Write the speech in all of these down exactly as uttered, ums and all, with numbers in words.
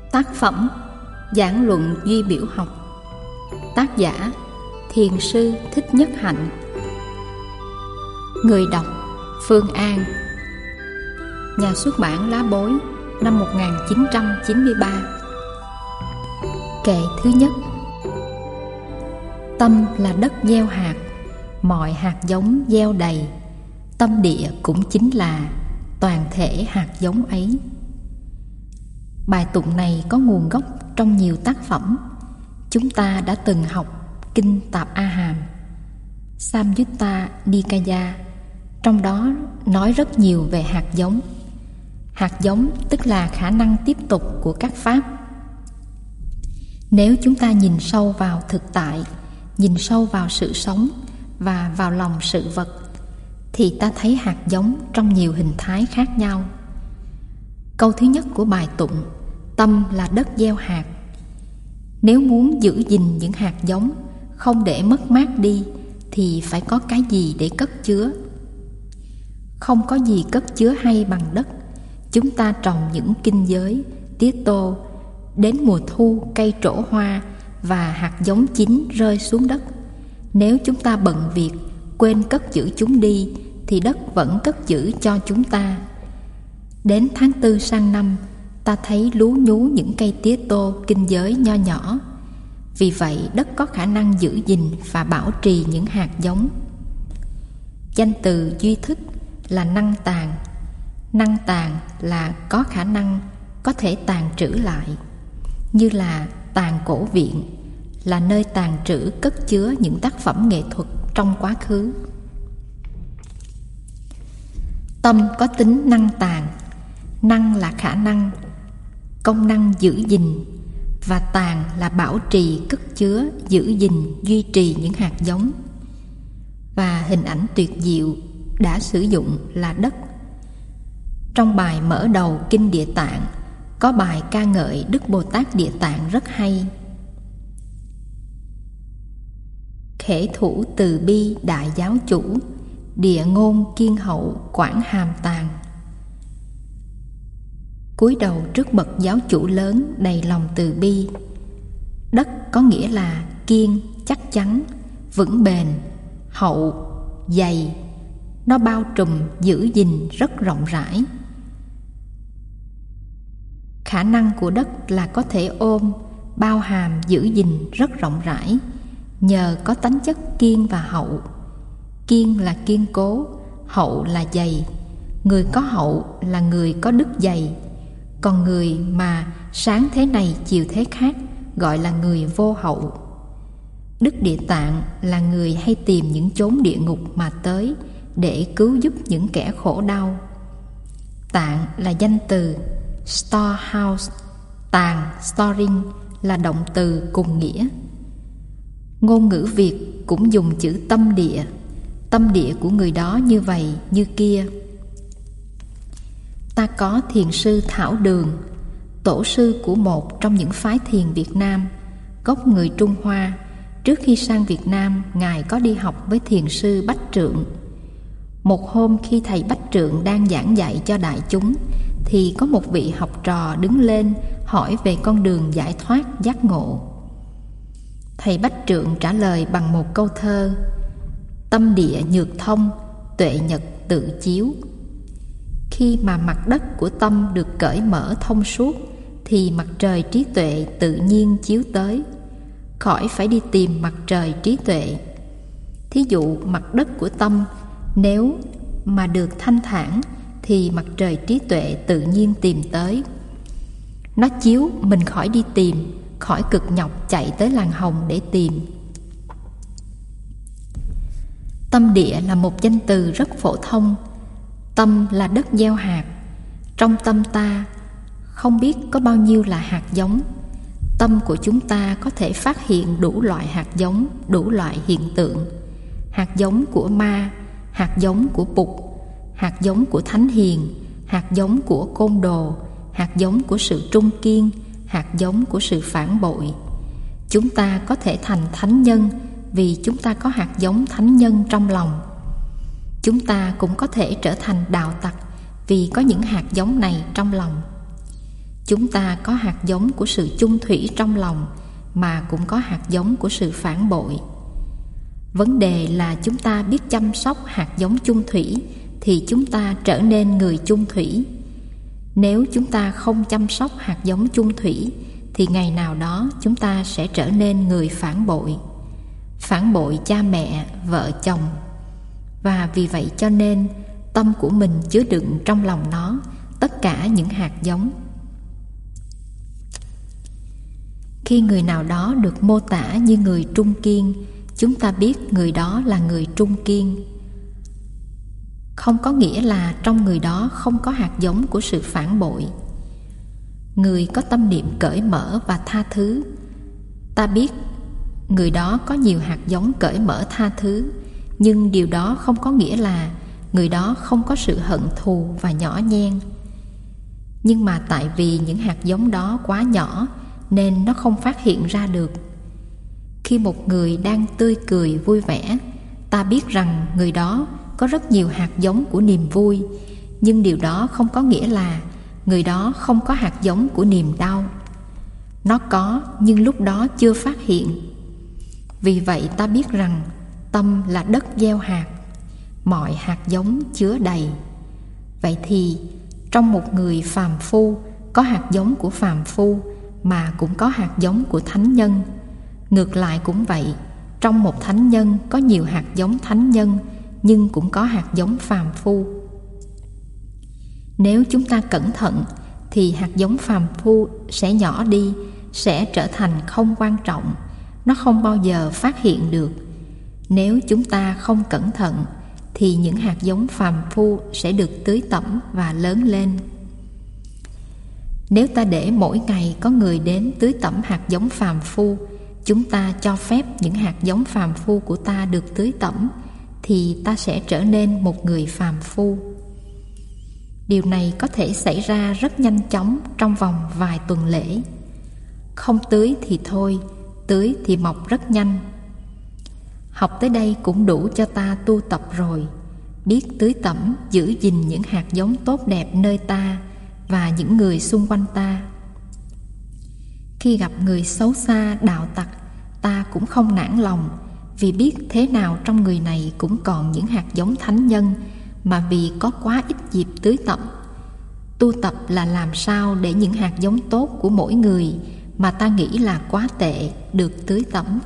Tác phẩm Giảng luận duy biểu học. Tác giả Thiền sư Thích Nhất Hạnh. Người đọc Phương An. Nhà xuất bản Lá Bối, năm một nghìn chín trăm chín mươi ba. Kệ thứ nhất. Tâm là đất gieo hạt, mọi hạt giống gieo đầy. Tâm địa cũng chính là toàn thể hạt giống ấy. Bài tụng này có nguồn gốc trong nhiều tác phẩm. Chúng ta đã từng học Kinh Tạp A Hàm, Samyutta Nikaya, trong đó nói rất nhiều về hạt giống. Hạt giống tức là khả năng tiếp tục của các pháp. Nếu chúng ta nhìn sâu vào thực tại, nhìn sâu vào sự sống và vào lòng sự vật, thì ta thấy hạt giống trong nhiều hình thái khác nhau. Câu thứ nhất của bài tụng, tâm là đất gieo hạt. Nếu muốn giữ gìn những hạt giống, không để mất mát đi, thì phải có cái gì để cất chứa. Không có gì cất chứa hay bằng đất. Chúng ta trồng những kinh giới, tía tô, đến mùa thu cây trổ hoa và hạt giống chín rơi xuống đất. Nếu chúng ta bận việc, quên cất giữ chúng đi, thì đất vẫn cất giữ cho chúng ta. Đến tháng tư sang năm, ta thấy lú nhú những cây tía tô kinh giới nho nhỏ. Vì vậy đất có khả năng giữ gìn và bảo trì những hạt giống. Danh từ duy thức là năng tàng. Năng tàng là có khả năng, có thể tàng trữ lại. Như là tàng cổ viện, là nơi tàng trữ cất chứa những tác phẩm nghệ thuật trong quá khứ. Tâm có tính năng tàng. Năng là khả năng, công năng giữ gìn, và tàng là bảo trì, cất chứa, giữ gìn, duy trì những hạt giống. Và hình ảnh tuyệt diệu đã sử dụng là đất. Trong bài mở đầu Kinh Địa Tạng, có bài ca ngợi Đức Bồ Tát Địa Tạng rất hay. Khể thủ từ bi đại giáo chủ, địa ngôn kiên hậu quảng hàm tàng. Cúi đầu trước bậc giáo chủ lớn đầy lòng từ bi. Đất có nghĩa là kiên, chắc chắn, vững bền, hậu, dày. Nó bao trùm, giữ gìn rất rộng rãi. Khả năng của đất là có thể ôm, bao hàm, giữ gìn rất rộng rãi, nhờ có tánh chất kiên và hậu. Kiên là kiên cố, hậu là dày. Người có hậu là người có đức dày. Còn người mà sáng thế này chiều thế khác gọi là người vô hậu. Đức Địa Tạng là người hay tìm những chốn địa ngục mà tới để cứu giúp những kẻ khổ đau. Tạng là danh từ, storehouse, tàng, storing là động từ cùng nghĩa. Ngôn ngữ Việt cũng dùng chữ tâm địa. Tâm địa của người đó như vậy, như kia. Ta có thiền sư Thảo Đường, tổ sư của một trong những phái thiền Việt Nam, gốc người Trung Hoa. Trước khi sang Việt Nam, Ngài có đi học với thiền sư Bách Trượng. Một hôm khi thầy Bách Trượng đang giảng dạy cho đại chúng, thì có một vị học trò đứng lên hỏi về con đường giải thoát giác ngộ. Thầy Bách Trượng trả lời bằng một câu thơ: tâm địa nhược thông, tuệ nhật tự chiếu. Khi mà mặt đất của tâm được cởi mở thông suốt, thì mặt trời trí tuệ tự nhiên chiếu tới, khỏi phải đi tìm mặt trời trí tuệ. Thí dụ mặt đất của tâm nếu mà được thanh thản, thì mặt trời trí tuệ tự nhiên tìm tới. Nó chiếu mình khỏi đi tìm, khỏi cực nhọc chạy tới làng hồng để tìm. Tâm địa là một danh từ rất phổ thông. Tâm là đất gieo hạt. Trong tâm ta không biết có bao nhiêu là hạt giống. Tâm của chúng ta có thể phát hiện đủ loại hạt giống, đủ loại hiện tượng. Hạt giống của ma, hạt giống của Bụt, hạt giống của thánh hiền, hạt giống của côn đồ, hạt giống của sự trung kiên, hạt giống của sự phản bội. Chúng ta có thể thành thánh nhân vì chúng ta có hạt giống thánh nhân trong lòng. Chúng ta cũng có thể trở thành đạo tặc vì có những hạt giống này trong lòng. Chúng ta có hạt giống của sự chung thủy trong lòng, mà cũng có hạt giống của sự phản bội. Vấn đề là chúng ta biết chăm sóc hạt giống chung thủy thì chúng ta trở nên người chung thủy. Nếu chúng ta không chăm sóc hạt giống chung thủy thì ngày nào đó chúng ta sẽ trở nên người phản bội. Phản bội cha mẹ, vợ chồng. Và vì vậy cho nên tâm của mình chứa đựng trong lòng nó tất cả những hạt giống. Khi người nào đó được mô tả như người trung kiên, chúng ta biết người đó là người trung kiên. Không có nghĩa là trong người đó không có hạt giống của sự phản bội. Người có tâm niệm cởi mở và tha thứ, ta biết người đó có nhiều hạt giống cởi mở tha thứ, nhưng điều đó không có nghĩa là người đó không có sự hận thù và nhỏ nhen. Nhưng mà tại vì những hạt giống đó quá nhỏ nên nó không phát hiện ra được. Khi một người đang tươi cười vui vẻ, ta biết rằng người đó có rất nhiều hạt giống của niềm vui, nhưng điều đó không có nghĩa là người đó không có hạt giống của niềm đau. Nó có, nhưng lúc đó chưa phát hiện. Vì vậy ta biết rằng tâm là đất gieo hạt, mọi hạt giống chứa đầy. Vậy thì trong một người phàm phu có hạt giống của phàm phu, mà cũng có hạt giống của thánh nhân. Ngược lại cũng vậy, trong một thánh nhân có nhiều hạt giống thánh nhân, nhưng cũng có hạt giống phàm phu. Nếu chúng ta cẩn thận thì hạt giống phàm phu sẽ nhỏ đi, sẽ trở thành không quan trọng. Nó không bao giờ phát hiện được. Nếu chúng ta không cẩn thận thì những hạt giống phàm phu sẽ được tưới tẩm và lớn lên. Nếu ta để mỗi ngày có người đến tưới tẩm hạt giống phàm phu, chúng ta cho phép những hạt giống phàm phu của ta được tưới tẩm, thì ta sẽ trở nên một người phàm phu. Điều này có thể xảy ra rất nhanh chóng trong vòng vài tuần lễ. Không tưới thì thôi, tưới thì mọc rất nhanh. Học tới đây cũng đủ cho ta tu tập rồi. Biết tưới tẩm, giữ gìn những hạt giống tốt đẹp nơi ta và những người xung quanh ta. Khi gặp người xấu xa, đạo tặc, ta cũng không nản lòng, vì biết thế nào trong người này cũng còn những hạt giống thánh nhân, mà vì có quá ít dịp tưới tẩm. Tu tập là làm sao để những hạt giống tốt của mỗi người mà ta nghĩ là quá tệ được tưới tẩm.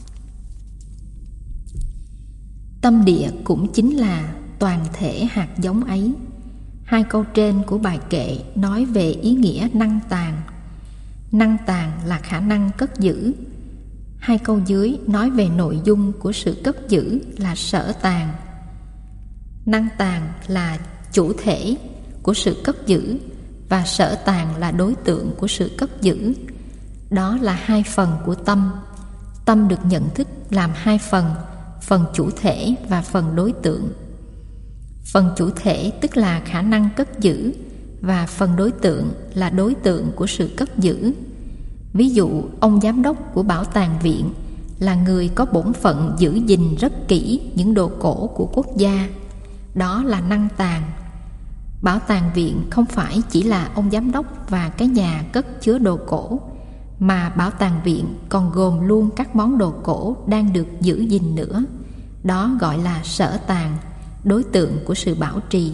Tâm địa cũng chính là toàn thể hạt giống ấy. Hai câu trên của bài kệ nói về ý nghĩa năng tàng. Năng tàng là khả năng cất giữ. Hai câu dưới nói về nội dung của sự cất giữ là sở tàng. Năng tàng là chủ thể của sự cất giữ và sở tàng là đối tượng của sự cất giữ. Đó là hai phần của tâm. Tâm được nhận thức làm hai phần, phần chủ thể và phần đối tượng. Phần chủ thể tức là khả năng cất giữ, và phần đối tượng là đối tượng của sự cất giữ. Ví dụ, ông giám đốc của bảo tàng viện là người có bổn phận giữ gìn rất kỹ những đồ cổ của quốc gia. Đó là năng tàng. Bảo tàng viện không phải chỉ là ông giám đốc và cái nhà cất chứa đồ cổ, mà bảo tàng viện còn gồm luôn các món đồ cổ đang được giữ gìn nữa. Đó gọi là sở tàng, đối tượng của sự bảo trì.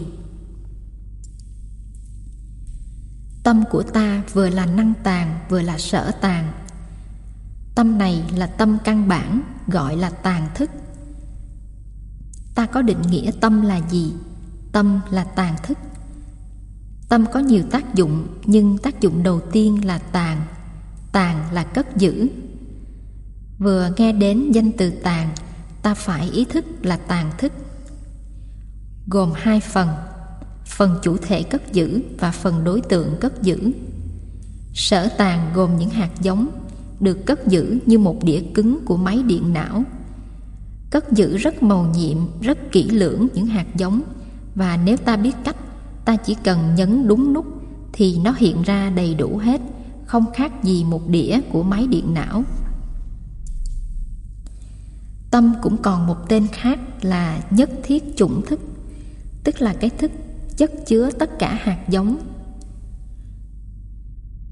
Tâm của ta vừa là năng tàng vừa là sở tàng. Tâm này là tâm căn bản, gọi là tàng thức. Ta có định nghĩa tâm là gì? Tâm là tàng thức. Tâm có nhiều tác dụng, nhưng tác dụng đầu tiên là tàng. Tàng là cất giữ. Vừa nghe đến danh từ tàng, ta phải ý thức là tàng thức, gồm hai phần, phần chủ thể cất giữ và phần đối tượng cất giữ. Sở tàng gồm những hạt giống được cất giữ như một đĩa cứng của máy điện não. Cất giữ rất mầu nhiệm, rất kỹ lưỡng những hạt giống, và nếu ta biết cách, ta chỉ cần nhấn đúng nút thì nó hiện ra đầy đủ hết, không khác gì một đĩa của máy điện não. Tâm cũng còn một tên khác là nhất thiết chủng thức, tức là cái thức chất chứa tất cả hạt giống.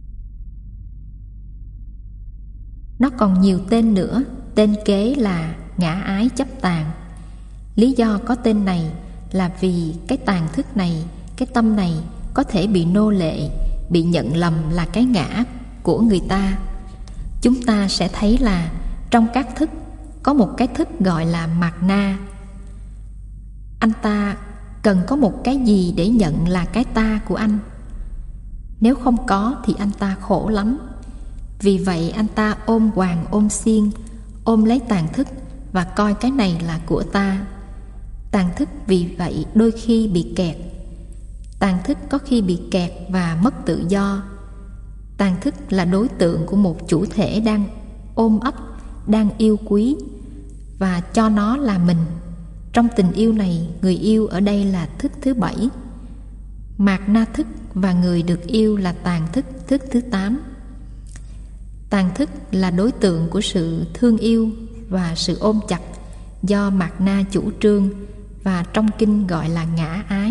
Nó còn nhiều tên nữa, tên kế là ngã ái chấp tàng. Lý do có tên này là vì cái tàng thức này, cái tâm này có thể bị nô lệ, bị nhận lầm là cái ngã của người ta. Chúng ta sẽ thấy là trong các thức có một cái thức gọi là mạt na. Anh ta cần có một cái gì để nhận là cái ta của anh. Nếu không có thì anh ta khổ lắm. Vì vậy anh ta ôm hoàng ôm xiên, ôm lấy tàn thức và coi cái này là của ta. Tàn thức vì vậy đôi khi bị kẹt. Tàn thức có khi bị kẹt và mất tự do. Tàn thức là đối tượng của một chủ thể đang ôm ấp, đang yêu quý và cho nó là mình. Trong tình yêu này, người yêu ở đây là thức thứ bảy. Mạt na thức và người được yêu là tàn thức, thức thứ tám. Tàn thức là đối tượng của sự thương yêu và sự ôm chặt do mạt na chủ trương và trong kinh gọi là ngã ái.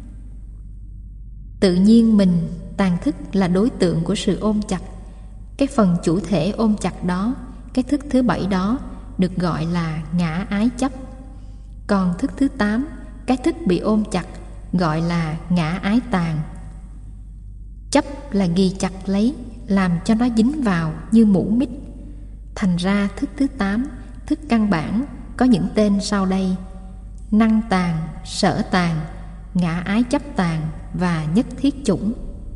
Tự nhiên mình, tàn thức là đối tượng của sự ôm chặt. Cái phần chủ thể ôm chặt đó, cái thức thứ bảy đó được gọi là ngã ái chấp. Còn thức thứ tám, cái thức bị ôm chặt, gọi là ngã ái tàn. Chấp là ghi chặt lấy, làm cho nó dính vào như mũ mít. Thành ra thức thứ tám, thức căn bản, có những tên sau đây: năng tàn, sở tàn, ngã ái chấp tàn và nhất thiết chủng.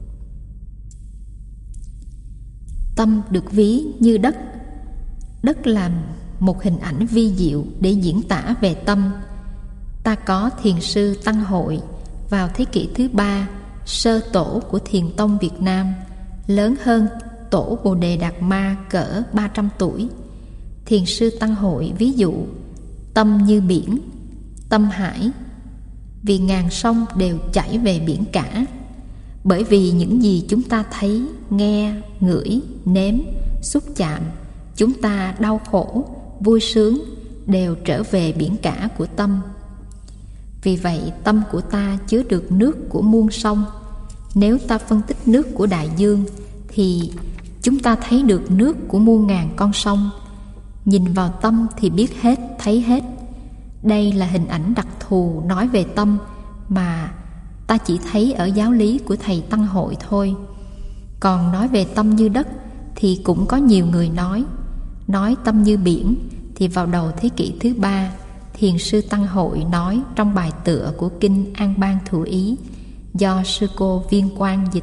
Tâm được ví như đất. Đất là một hình ảnh vi diệu để diễn tả về tâm. Ta có thiền sư Tăng Hội vào thế kỷ thứ ba, sơ tổ của Thiền tông Việt Nam, lớn hơn tổ Bồ Đề Đạt Ma cỡ ba trăm tuổi. Thiền sư Tăng Hội ví dụ tâm như biển, tâm hải, vì ngàn sông đều chảy về biển cả. Bởi vì những gì chúng ta thấy, nghe, ngửi, nếm, xúc chạm, chúng ta đau khổ, vui sướng đều trở về biển cả của tâm. Vì vậy tâm của ta chứa được nước của muôn sông. Nếu ta phân tích nước của đại dương thì chúng ta thấy được nước của muôn ngàn con sông. Nhìn vào tâm thì biết hết, thấy hết. Đây là hình ảnh đặc thù nói về tâm mà ta chỉ thấy ở giáo lý của thầy Tăng Hội thôi. Còn nói về tâm như đất thì cũng có nhiều người nói. Nói tâm như biển thì vào đầu thế kỷ thứ ba, Thiền sư Tăng Hội nói trong bài tựa của kinh An Bang Thủ Ý do sư cô Viên Quang dịch.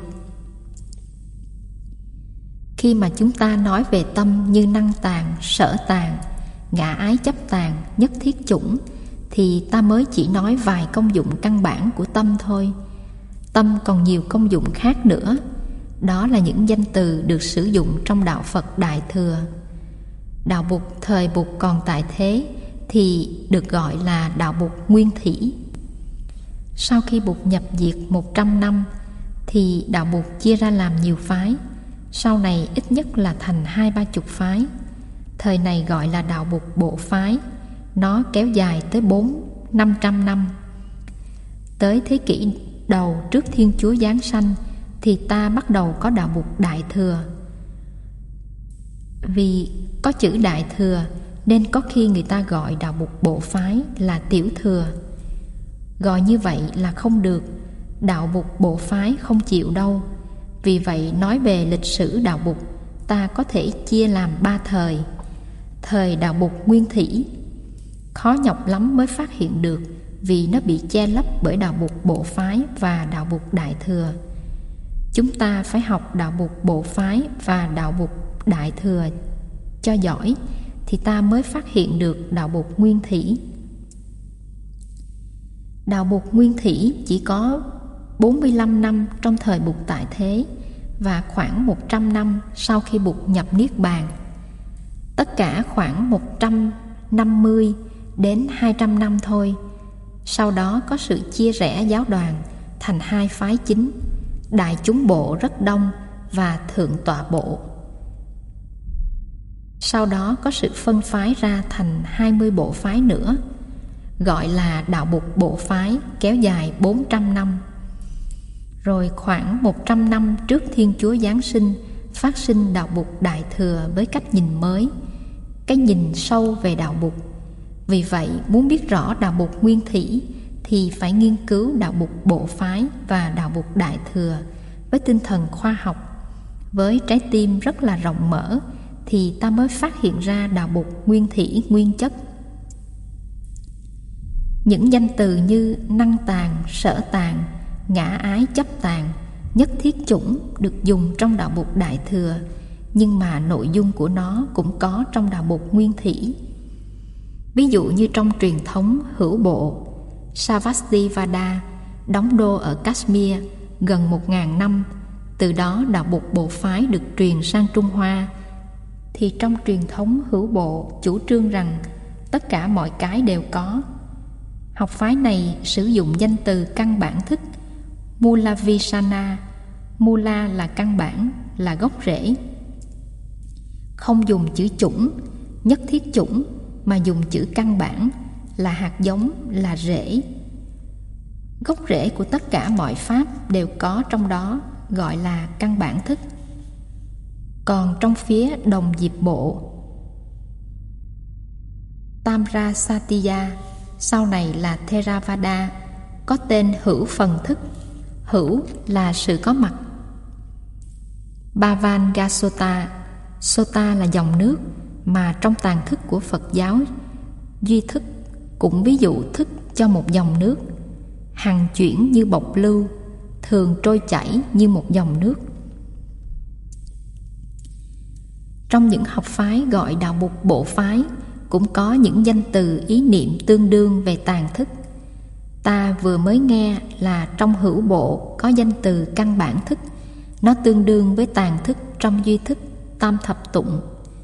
Khi mà chúng ta nói về tâm như năng tàn, sở tàn, ngã ái chấp tàn, nhất thiết chủng thì ta mới chỉ nói vài công dụng căn bản của tâm thôi. Tâm còn nhiều công dụng khác nữa. Đó là những danh từ được sử dụng trong đạo Phật Đại Thừa. Đạo Bụt thời Bụt còn tại thế thì được gọi là đạo Bụt Nguyên Thủy. Sau khi Bụt nhập diệt một trăm năm thì đạo Bụt chia ra làm nhiều phái. Sau này ít nhất là thành hai ba chục phái. Thời này gọi là đạo Bụt Bộ Phái. Nó kéo dài tới bốn năm trăm năm. Tới thế kỷ đầu trước Thiên Chúa Giáng sanh thì ta bắt đầu có đạo Bụt Đại Thừa. Vì có chữ Đại Thừa nên có khi người ta gọi đạo Bụt Bộ Phái là Tiểu Thừa. Gọi như vậy là không được. Đạo Bụt Bộ Phái không chịu đâu. Vì vậy nói về lịch sử đạo Bụt, ta có thể chia làm ba thời. Thời đạo Bụt Nguyên Thủy khó nhọc lắm mới phát hiện được, vì nó bị che lấp bởi đạo Bụt Bộ Phái và đạo Bụt Đại Thừa. Chúng ta phải học đạo Bụt Bộ Phái và đạo Bụt Đại Thừa cho giỏi thì ta mới phát hiện được đạo Bụt Nguyên Thủy. Đạo Bụt Nguyên Thủy chỉ có bốn mươi lăm năm trong thời Bụt tại thế và khoảng một trăm năm sau khi Bụt nhập Niết Bàn. Tất cả khoảng một trăm năm mươi đến hai trăm năm thôi. Sau đó có sự chia rẽ giáo đoàn thành hai phái chính, Đại chúng bộ rất đông và Thượng tọa bộ. Sau đó có sự phân phái ra thành hai mươi bộ phái nữa, gọi là đạo Bụt Bộ Phái, kéo dài bốn trăm năm. Rồi khoảng một trăm năm trước Thiên Chúa Giáng sinh, phát sinh đạo Bụt Đại Thừa với cách nhìn mới, cái nhìn sâu về đạo Bụt. Vì vậy, muốn biết rõ đạo Bụt nguyên thủy thì phải nghiên cứu đạo Bụt Bộ Phái và đạo Bụt Đại Thừa với tinh thần khoa học. Với trái tim rất là rộng mở thì ta mới phát hiện ra đạo Bụt nguyên thủy nguyên chất. Những danh từ như năng tàng, sở tàng, ngã ái chấp tàng, nhất thiết chủng được dùng trong đạo Bụt Đại Thừa, nhưng mà nội dung của nó cũng có trong đạo Bụt nguyên thủy. Ví dụ như trong truyền thống hữu bộ, Sarvastivada đóng đô ở Kashmir gần một ngàn năm, từ đó đạo Bụt Bộ Phái được truyền sang Trung Hoa, thì trong truyền thống hữu bộ chủ trương rằng tất cả mọi cái đều có. Học phái này sử dụng danh từ căn bản thức Mula Visana. Mula là căn bản, là gốc rễ. Không dùng chữ chủng, nhất thiết chủng, mà dùng chữ căn bản, là hạt giống, là rễ. Gốc rễ của tất cả mọi pháp đều có trong đó, gọi là căn bản thức. Còn trong phía đồng diệp bộ, Tamrasatiya, sau này là Theravada, có tên hữu phần thức. Hữu là sự có mặt. Bhavangasota, Sota là dòng nước mà trong tàng thức của Phật giáo duy thức cũng ví dụ thức cho một dòng nước, hằng chuyển như bộc lưu, thường trôi chảy như một dòng nước. Trong những học phái gọi đạo Bụt Bộ Phái cũng có những danh từ ý niệm tương đương về tàng thức. Ta vừa mới nghe là trong hữu bộ có danh từ căn bản thức, nó tương đương với tàng thức trong duy thức tam thập tụng.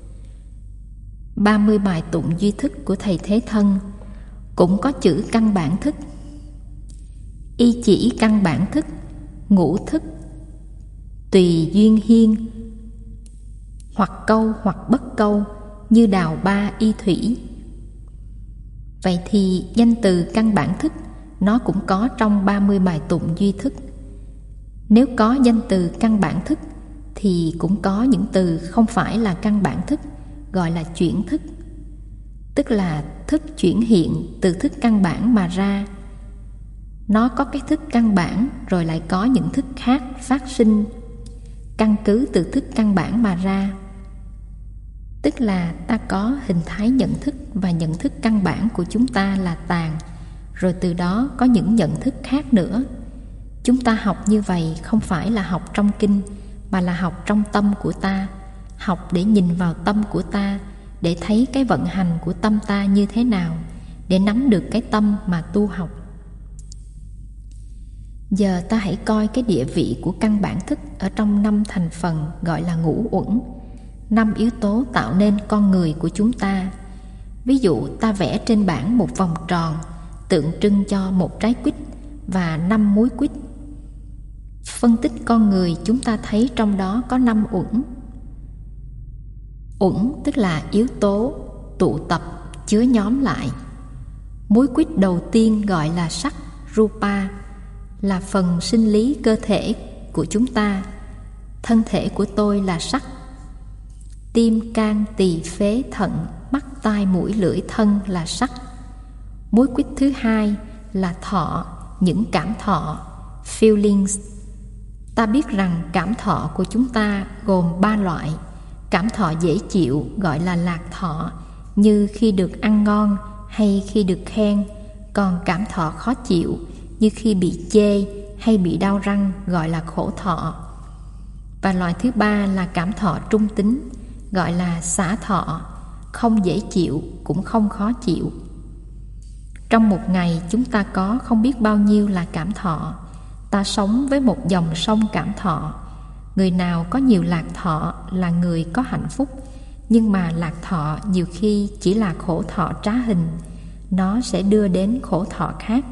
ba mươi bài tụng duy thức của Thầy Thế Thân cũng có chữ căn bản thức. Y chỉ căn bản thức, ngũ thức, tùy duyên hiên, hoặc câu hoặc bất câu, như đào ba y thủy. Vậy thì danh từ căn bản thức nó cũng có trong ba mươi bài tụng duy thức. Nếu có danh từ căn bản thức thì cũng có những từ không phải là căn bản thức, gọi là chuyển thức, tức là thức chuyển hiện từ thức căn bản mà ra. Nó có cái thức căn bản rồi lại có những thức khác phát sinh căn cứ từ thức căn bản mà ra. Tức là ta có hình thái nhận thức, và nhận thức căn bản của chúng ta là tàng, rồi từ đó có những nhận thức khác nữa. Chúng ta học như vậy không phải là học trong kinh, mà là học trong tâm của ta, học để nhìn vào tâm của ta, để thấy cái vận hành của tâm ta như thế nào, để nắm được cái tâm mà tu học. Giờ ta hãy coi cái địa vị của căn bản thức ở trong năm thành phần gọi là ngũ uẩn, năm yếu tố tạo nên con người của chúng ta. Ví dụ ta vẽ trên bảng một vòng tròn tượng trưng cho một trái quýt và năm múi quýt. Phân tích con người, chúng ta thấy trong đó có năm uẩn. Uẩn tức là yếu tố tụ tập chứa nhóm lại. Múi quýt đầu tiên gọi là sắc, rupa, là phần sinh lý cơ thể của chúng ta. Thân thể của tôi là sắc. Tim, can, tỳ, phế, thận, mắt, tai, mũi, lưỡi, thân là sắc. Múi quýt thứ hai là thọ, những cảm thọ, feelings. Ta biết rằng cảm thọ của chúng ta gồm ba loại. Cảm thọ dễ chịu gọi là lạc thọ, như khi được ăn ngon hay khi được khen. Còn cảm thọ khó chịu như khi bị chê hay bị đau răng gọi là khổ thọ. Và loại thứ ba là cảm thọ trung tính, gọi là xả thọ, không dễ chịu cũng không khó chịu. Trong một ngày chúng ta có không biết bao nhiêu là cảm thọ. Ta sống với một dòng sông cảm thọ. Người nào có nhiều lạc thọ là người có hạnh phúc, nhưng mà lạc thọ nhiều khi chỉ là khổ thọ trá hình, nó sẽ đưa đến khổ thọ khác.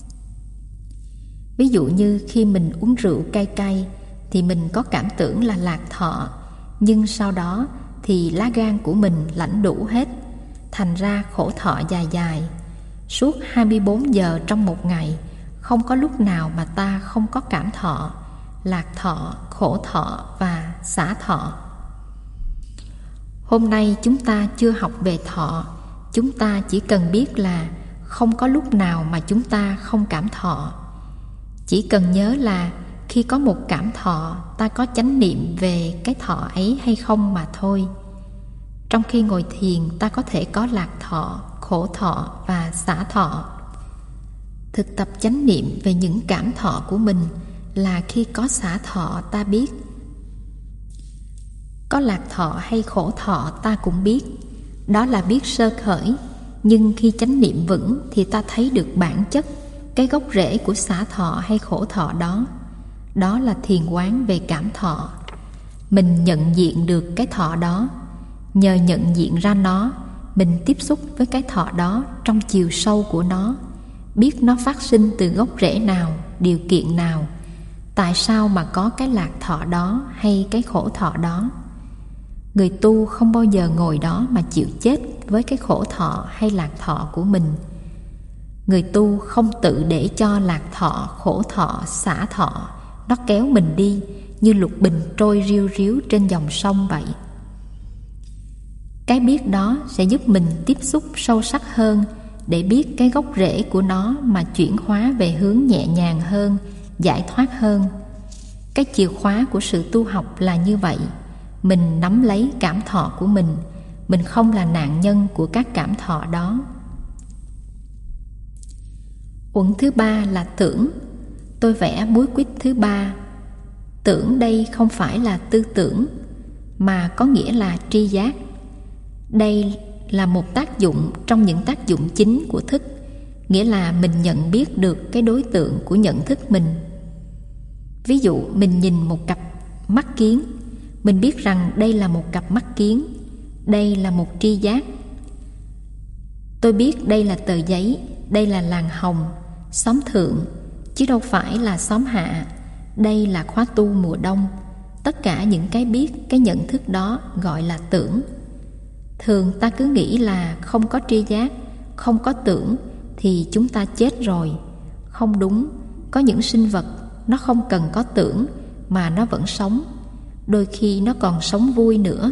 Ví dụ như khi mình uống rượu cay cay thì mình có cảm tưởng là lạc thọ, nhưng sau đó thì lá gan của mình lãnh đủ hết, thành ra khổ thọ dài dài. Suốt hai mươi bốn giờ trong một ngày, không có lúc nào mà ta không có cảm thọ. lạc thọ, khổ thọ và xả thọ. Hôm nay chúng ta chưa học về thọ, chúng ta chỉ cần biết là không có lúc nào mà chúng ta không cảm thọ. Chỉ cần nhớ là khi có một cảm thọ, ta có chánh niệm về cái thọ ấy hay không mà thôi. Trong khi ngồi thiền, ta có thể có lạc thọ, khổ thọ và xả thọ. Thực tập chánh niệm về những cảm thọ của mình là khi có xả thọ ta biết. Có lạc thọ hay khổ thọ ta cũng biết. Đó là biết sơ khởi. Nhưng khi chánh niệm vững thì ta thấy được bản chất, cái gốc rễ của xả thọ hay khổ thọ đó. Đó là thiền quán về cảm thọ. Mình nhận diện được cái thọ đó. Nhờ nhận diện ra nó, mình tiếp xúc với cái thọ đó trong chiều sâu của nó, biết nó phát sinh từ gốc rễ nào, điều kiện nào, tại sao mà có cái lạc thọ đó hay cái khổ thọ đó. Người tu không bao giờ ngồi đó mà chịu chết với cái khổ thọ hay lạc thọ của mình. Người tu không tự để cho lạc thọ, khổ thọ, xả thọ nó kéo mình đi như lục bình trôi riu riu trên dòng sông vậy. Cái biết đó sẽ giúp mình tiếp xúc sâu sắc hơn để biết cái gốc rễ của nó mà chuyển hóa về hướng nhẹ nhàng hơn, giải thoát hơn. Cái chìa khóa của sự tu học là như vậy. Mình nắm lấy cảm thọ của mình. Mình không là nạn nhân của các cảm thọ đó. Uẩn thứ ba là tưởng. Tôi vẽ búi quýt thứ ba. Tưởng đây không phải là tư tưởng, mà có nghĩa là tri giác. Đây là một tác dụng trong những tác dụng chính của thức, nghĩa là mình nhận biết được cái đối tượng của nhận thức mình. Ví dụ mình nhìn một cặp mắt kiến, mình biết rằng đây là một cặp mắt kiến, đây là một tri giác. Tôi biết đây là tờ giấy, đây là làn hồng, xóm thượng, chứ đâu phải là xóm hạ, đây là khóa tu mùa đông. Tất cả những cái biết, cái nhận thức đó gọi là tưởng. Thường ta cứ nghĩ là không có tri giác, không có tưởng thì chúng ta chết rồi. Không đúng, có những sinh vật nó không cần có tưởng mà nó vẫn sống. Đôi khi nó còn sống vui nữa.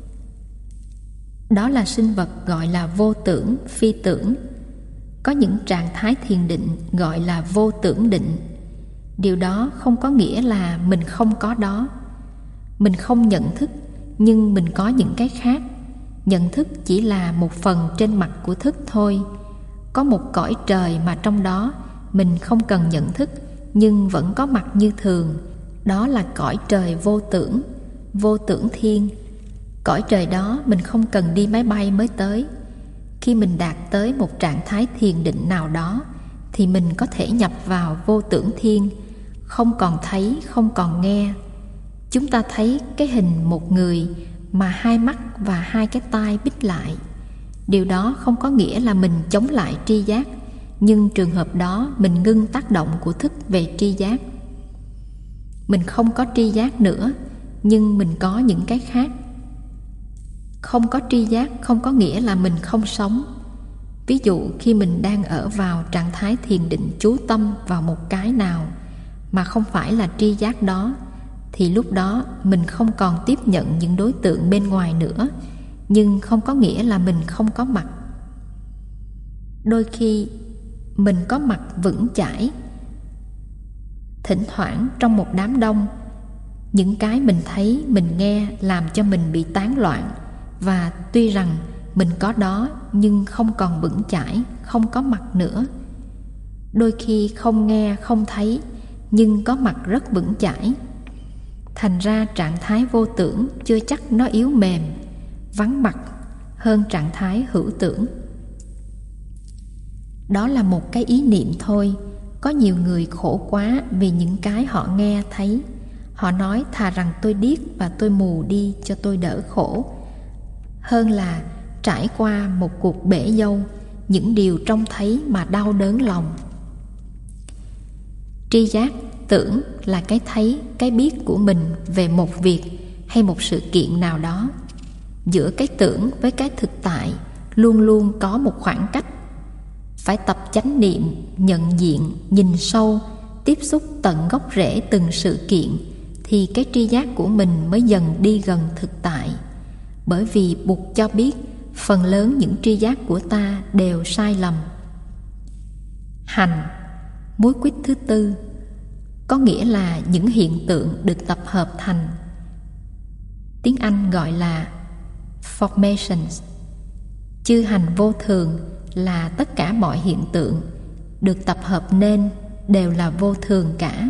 Đó là sinh vật gọi là vô tưởng, phi tưởng. Có những trạng thái thiền định gọi là vô tưởng định. Điều đó không có nghĩa là mình không có đó. Mình không nhận thức, nhưng mình có những cái khác. Nhận thức chỉ là một phần trên mặt của thức thôi. Có một cõi trời mà trong đó mình không cần nhận thức, nhưng vẫn có mặt như thường. Đó là cõi trời vô tưởng, vô tưởng thiên. Cõi trời đó mình không cần đi máy bay mới tới. Khi mình đạt tới một trạng thái thiền định nào đó thì mình có thể nhập vào vô tưởng thiên, không còn thấy, không còn nghe. Chúng ta thấy cái hình một người mà hai mắt và hai cái tai bít lại. Điều đó không có nghĩa là mình chống lại tri giác, nhưng trường hợp đó mình ngưng tác động của thức về tri giác. Mình không có tri giác nữa, nhưng mình có những cái khác. Không có tri giác không có nghĩa là mình không sống. Ví dụ khi mình đang ở vào trạng thái thiền định chú tâm vào một cái nào mà không phải là tri giác đó, thì lúc đó mình không còn tiếp nhận những đối tượng bên ngoài nữa, nhưng không có nghĩa là mình không có mặt. Đôi khi mình có mặt vững chãi. Thỉnh thoảng trong một đám đông, những cái mình thấy, mình nghe làm cho mình bị tán loạn. Và tuy rằng mình có đó, nhưng không còn vững chãi, không có mặt nữa. Đôi khi không nghe, không thấy, nhưng có mặt rất vững chãi. Thành ra trạng thái vô tưởng chưa chắc nó yếu mềm, vắng mặt hơn trạng thái hữu tưởng. Đó là một cái ý niệm thôi. Có nhiều người khổ quá vì những cái họ nghe thấy. Họ nói thà rằng tôi điếc và tôi mù đi cho tôi đỡ khổ, hơn là trải qua một cuộc bể dâu, những điều trông thấy mà đau đớn lòng. Tri giác, tưởng là cái thấy, cái biết của mình về một việc hay một sự kiện nào đó. Giữa cái tưởng với cái thực tại luôn luôn có một khoảng cách. Phải tập chánh niệm, nhận diện, nhìn sâu tiếp xúc tận gốc rễ từng sự kiện, thì cái tri giác của mình mới dần đi gần thực tại. Bởi vì Bụt cho biết phần lớn những tri giác của ta đều sai lầm. Hành, múi quýt thứ tư, có nghĩa là những hiện tượng được tập hợp thành. Tiếng Anh gọi là formations. Chư hành vô thường là tất cả mọi hiện tượng được tập hợp nên đều là vô thường cả.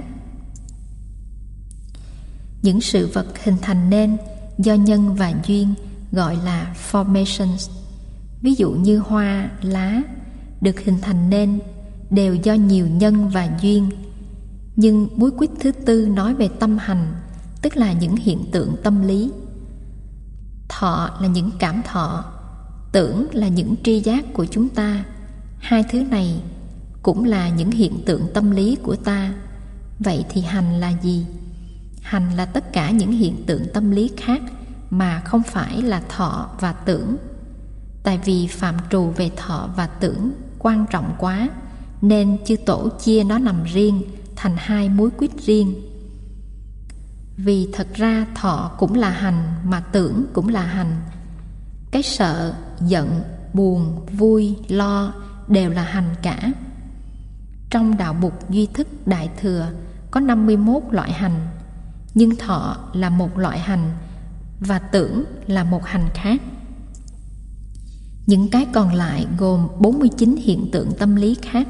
Những sự vật hình thành nên do nhân và duyên gọi là formations. Ví dụ như hoa, lá được hình thành nên đều do nhiều nhân và duyên. Nhưng múi quýt thứ tư nói về tâm hành, tức là những hiện tượng tâm lý. Thọ là những cảm thọ, tưởng là những tri giác của chúng ta. Hai thứ này cũng là những hiện tượng tâm lý của ta. Vậy thì hành là gì? Hành là tất cả những hiện tượng tâm lý khác mà không phải là thọ và tưởng. Tại vì phạm trù về thọ và tưởng quan trọng quá, nên chư tổ chia nó làm riêng thành hai múi quýt riêng. Vì thật ra thọ cũng là hành mà tưởng cũng là hành. Cái sợ, giận, buồn, vui, lo đều là hành cả. Trong đạo Bụt Duy Thức Đại Thừa có năm mươi mốt loại hành, nhưng thọ là một loại hành và tưởng là một hành khác. Những cái còn lại gồm bốn mươi chín hiện tượng tâm lý khác.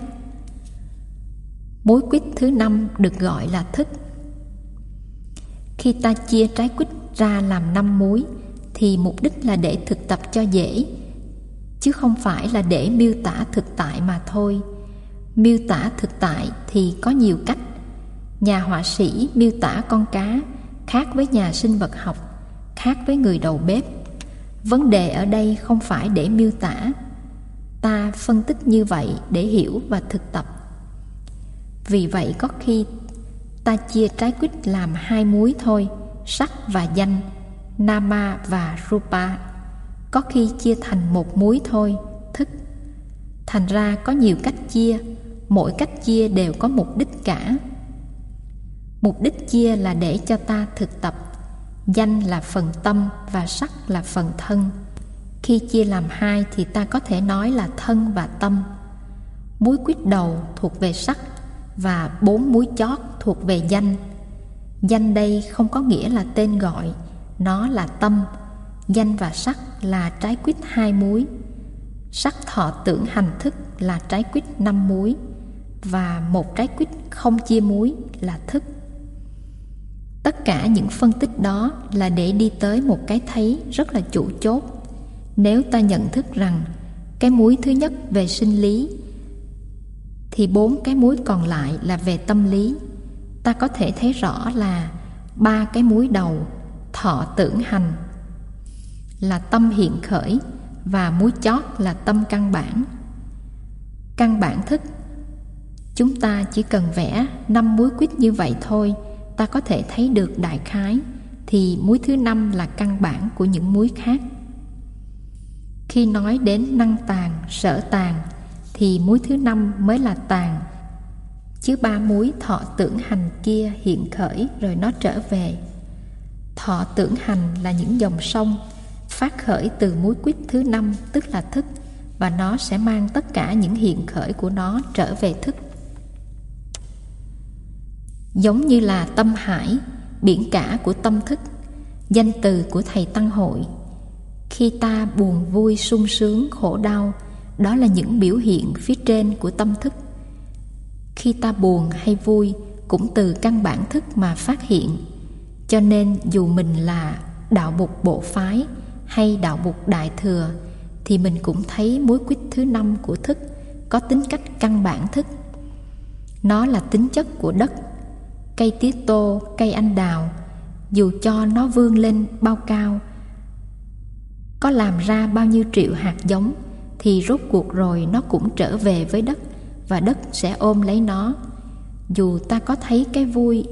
Múi quýt thứ năm được gọi là thức. Khi ta chia trái quýt ra làm năm múi thì mục đích là để thực tập cho dễ, chứ không phải là để miêu tả thực tại mà thôi. Miêu tả thực tại thì có nhiều cách. Nhà họa sĩ miêu tả con cá khác với nhà sinh vật học, khác với người đầu bếp. Vấn đề ở đây không phải để miêu tả. Ta phân tích như vậy để hiểu và thực tập. Vì vậy có khi ta chia trái quýt làm hai múi thôi, sắc và danh, nama và rupa. Có khi chia thành một múi thôi, thức. Thành ra có nhiều cách chia, mỗi cách chia đều có mục đích cả. Mục đích chia là để cho ta thực tập. Danh là phần tâm và sắc là phần thân. Khi chia làm hai thì ta có thể nói là thân và tâm. Múi quýt đầu thuộc về sắc và bốn múi chót thuộc về danh. Danh đây không có nghĩa là tên gọi, nó là tâm. Danh và sắc là trái quýt hai múi. Sắc thọ tưởng hành thức là trái quýt năm múi. Và một trái quýt không chia múi là thức. Tất cả những phân tích đó là để đi tới một cái thấy rất là chủ chốt. Nếu ta nhận thức rằng cái múi thứ nhất về sinh lý, thì bốn cái múi còn lại là về tâm lý. Ta có thể thấy rõ là ba cái múi đầu, thọ tưởng hành, là tâm hiện khởi, và múi chót là tâm căn bản. Căn bản thức, chúng ta chỉ cần vẽ năm múi quýt như vậy thôi, ta có thể thấy được đại khái, thì múi thứ năm là căn bản của những múi khác. Khi nói đến năng tàng, sở tàng, thì múi thứ năm mới là tàng, chứ ba múi thọ tưởng hành kia hiện khởi rồi nó trở về. Thọ tưởng hành là những dòng sông phát khởi từ múi quýt thứ năm, tức là thức, và nó sẽ mang tất cả những hiện khởi của nó trở về thức. Giống như là tâm hải, biển cả của tâm thức, danh từ của Thầy Tăng Hội. Khi ta buồn vui, sung sướng, khổ đau, đó là những biểu hiện phía trên của tâm thức. Khi ta buồn hay vui cũng từ căn bản thức mà phát hiện. Cho nên dù mình là đạo Bụt bộ phái hay đạo Bụt Đại Thừa, thì mình cũng thấy múi quýt thứ năm của thức có tính cách căn bản thức. Nó là tính chất của đất. Cây tía tô, cây anh đào, dù cho nó vươn lên bao cao, có làm ra bao nhiêu triệu hạt giống, thì rốt cuộc rồi nó cũng trở về với đất, và đất sẽ ôm lấy nó. Dù ta có thấy cái vui,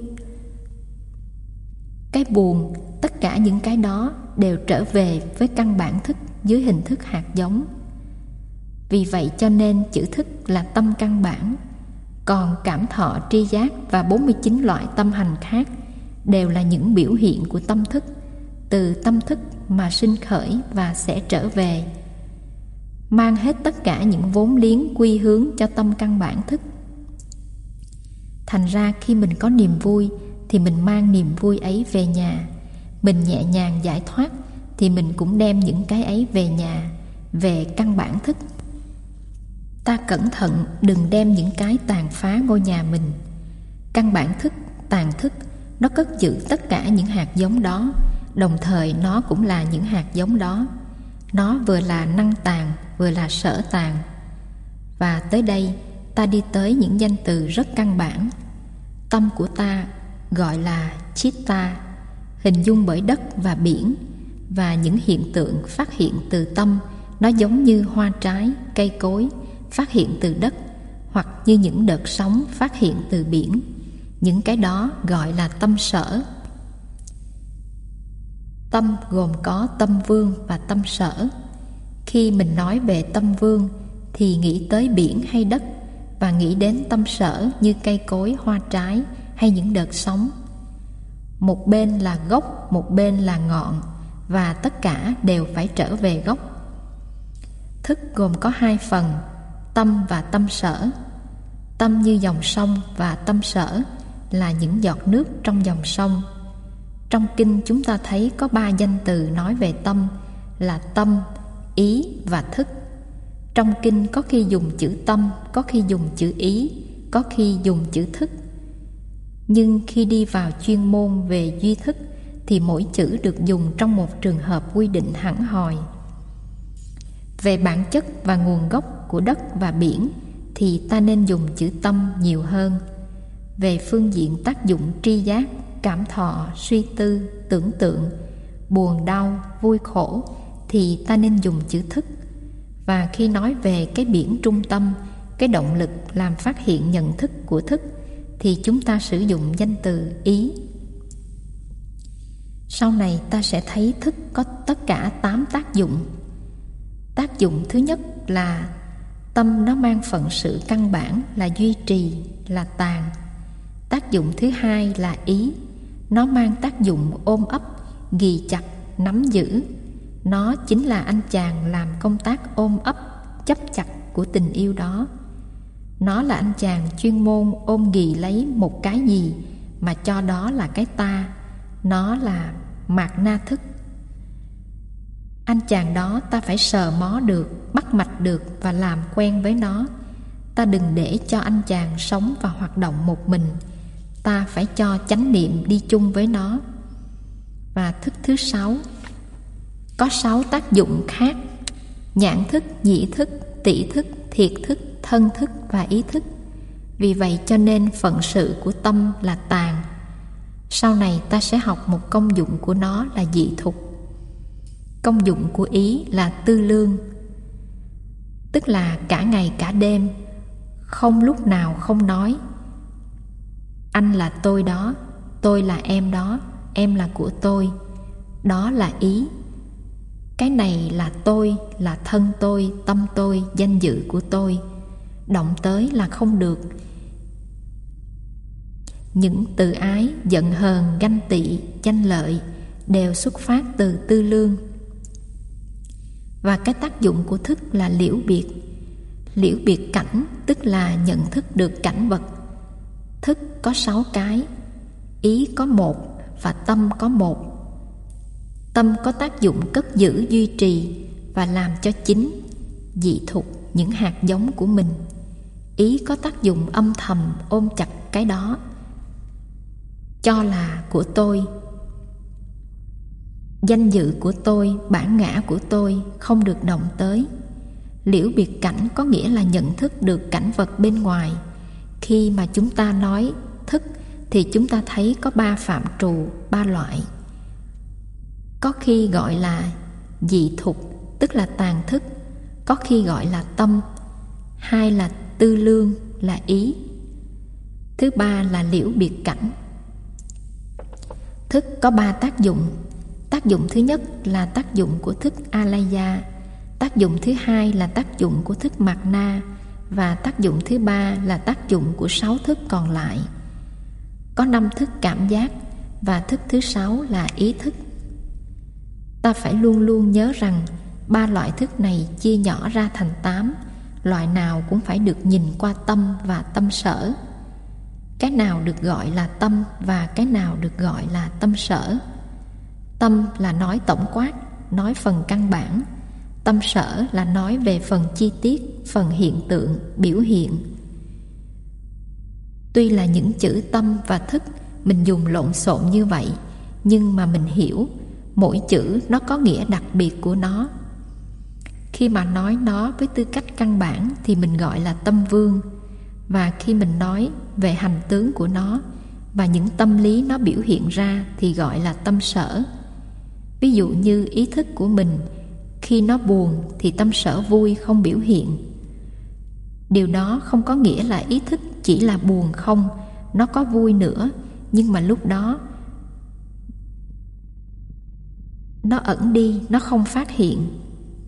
cái buồn, tất cả những cái đó đều trở về với căn bản thức dưới hình thức hạt giống. Vì vậy cho nên chữ thức là tâm căn bản. Còn cảm thọ, tri giác và bốn mươi chín loại tâm hành khác đều là những biểu hiện của tâm thức, từ tâm thức mà sinh khởi và sẽ trở về, mang hết tất cả những vốn liếng quy hướng cho tâm căn bản thức. Thành ra khi mình có niềm vui thì mình mang niềm vui ấy về nhà. Mình nhẹ nhàng giải thoát thì mình cũng đem những cái ấy về nhà, về căn bản thức. Ta cẩn thận đừng đem những cái tàn phá ngôi nhà mình. Căn bản thức, tàn thức, nó cất giữ tất cả những hạt giống đó, đồng thời nó cũng là những hạt giống đó. Nó vừa là năng tàn, vừa là sở tàn. Và tới đây, ta đi tới những danh từ rất căn bản. Tâm của ta gọi là Chitta, hình dung bởi đất và biển, và những hiện tượng phát hiện từ tâm, nó giống như hoa trái, cây cối phát hiện từ đất, hoặc như những đợt sóng phát hiện từ biển. Những cái đó gọi là tâm sở. Tâm gồm có tâm vương và tâm sở. Khi mình nói về tâm vương thì nghĩ tới biển hay đất, và nghĩ đến tâm sở như cây cối, hoa trái hay những đợt sóng. Một bên là gốc, một bên là ngọn, và tất cả đều phải trở về gốc. Thức gồm có hai phần, tâm và tâm sở. Tâm như dòng sông và tâm sở là những giọt nước trong dòng sông. Trong kinh chúng ta thấy có ba danh từ nói về tâm là tâm, ý và thức. Trong kinh có khi dùng chữ tâm, có khi dùng chữ ý, có khi dùng chữ thức. Nhưng khi đi vào chuyên môn về duy thức thì mỗi chữ được dùng trong một trường hợp quy định hẳn hoi. Về bản chất và nguồn gốc của đất và biển thì ta nên dùng chữ tâm nhiều hơn. Về phương diện tác dụng tri giác, cảm thọ, suy tư, tưởng tượng, buồn đau, vui khổ thì ta nên dùng chữ thức. Và khi nói về cái biển trung tâm, cái động lực làm phát hiện nhận thức của thức, thì chúng ta sử dụng danh từ ý. Sau này ta sẽ thấy thức có tất cả tám tác dụng. Tác dụng thứ nhất là tâm nó mang phận sự căn bản là duy trì, là tàn. Tác dụng thứ hai là ý. Nó mang tác dụng ôm ấp, ghì chặt, nắm giữ. Nó chính là anh chàng làm công tác ôm ấp, chấp chặt của tình yêu đó. Nó là anh chàng chuyên môn ôm ghì lấy một cái gì mà cho đó là cái ta. Nó là mạt na thức. Anh chàng đó ta phải sờ mó được, bắt mạch được và làm quen với nó. Ta đừng để cho anh chàng sống và hoạt động một mình. Ta phải cho chánh niệm đi chung với nó. Và thức thứ sáu có sáu tác dụng khác: nhãn thức, nhĩ thức, tỷ thức, thiệt thức, thân thức và ý thức. Vì vậy cho nên phận sự của tâm là tàn. Sau này ta sẽ học một công dụng của nó là dị thục. Công dụng của ý là tư lương, tức là cả ngày cả đêm, không lúc nào không nói. Anh là tôi đó, tôi là em đó, em là của tôi. Đó là ý. Cái này là tôi, là thân tôi, tâm tôi, danh dự của tôi. Động tới là không được. Những từ ái, giận hờn, ganh tị, danh lợi đều xuất phát từ tư lương. Và cái tác dụng của thức là liễu biệt. Liễu biệt cảnh tức là nhận thức được cảnh vật. Thức có sáu cái, ý có một và tâm có một. Tâm có tác dụng cất giữ, duy trì và làm cho chính, dị thục những hạt giống của mình. Ý có tác dụng âm thầm ôm chặt cái đó, cho là của tôi. Danh dự của tôi, bản ngã của tôi không được động tới. Liễu biệt cảnh có nghĩa là nhận thức được cảnh vật bên ngoài. Khi mà chúng ta nói thức thì chúng ta thấy có ba phạm trù, ba loại. Có khi gọi là dị thục, tức là tàn thức. Có khi gọi là tâm. Hai là tư lương, là ý. Thứ ba là liễu biệt cảnh. Thức có ba tác dụng. Tác dụng thứ nhất là tác dụng của thức alaya. Tác dụng thứ hai là tác dụng của thức mạt na. và tác dụng thứ ba là tác dụng của sáu thức còn lại. Có năm thức cảm giác và thức thứ sáu là ý thức. Ta phải luôn luôn nhớ rằng ba loại thức này chia nhỏ ra thành tám, loại nào cũng phải được nhìn qua tâm và tâm sở. Cái nào được gọi là tâm và cái nào được gọi là tâm sở. Tâm là nói tổng quát, nói phần căn bản. Tâm sở là nói về phần chi tiết, phần hiện tượng, biểu hiện. Tuy là những chữ tâm và thức mình dùng lộn xộn như vậy, nhưng mà mình hiểu mỗi chữ nó có nghĩa đặc biệt của nó. Khi mà nói nó với tư cách căn bản thì mình gọi là tâm vương, và khi mình nói về hành tướng của nó và những tâm lý nó biểu hiện ra thì gọi là tâm sở. Ví dụ như ý thức của mình, khi nó buồn thì tâm sở vui không biểu hiện. Điều đó không có nghĩa là ý thức chỉ là buồn không, nó có vui nữa, nhưng mà lúc đó nó ẩn đi, nó không phát hiện.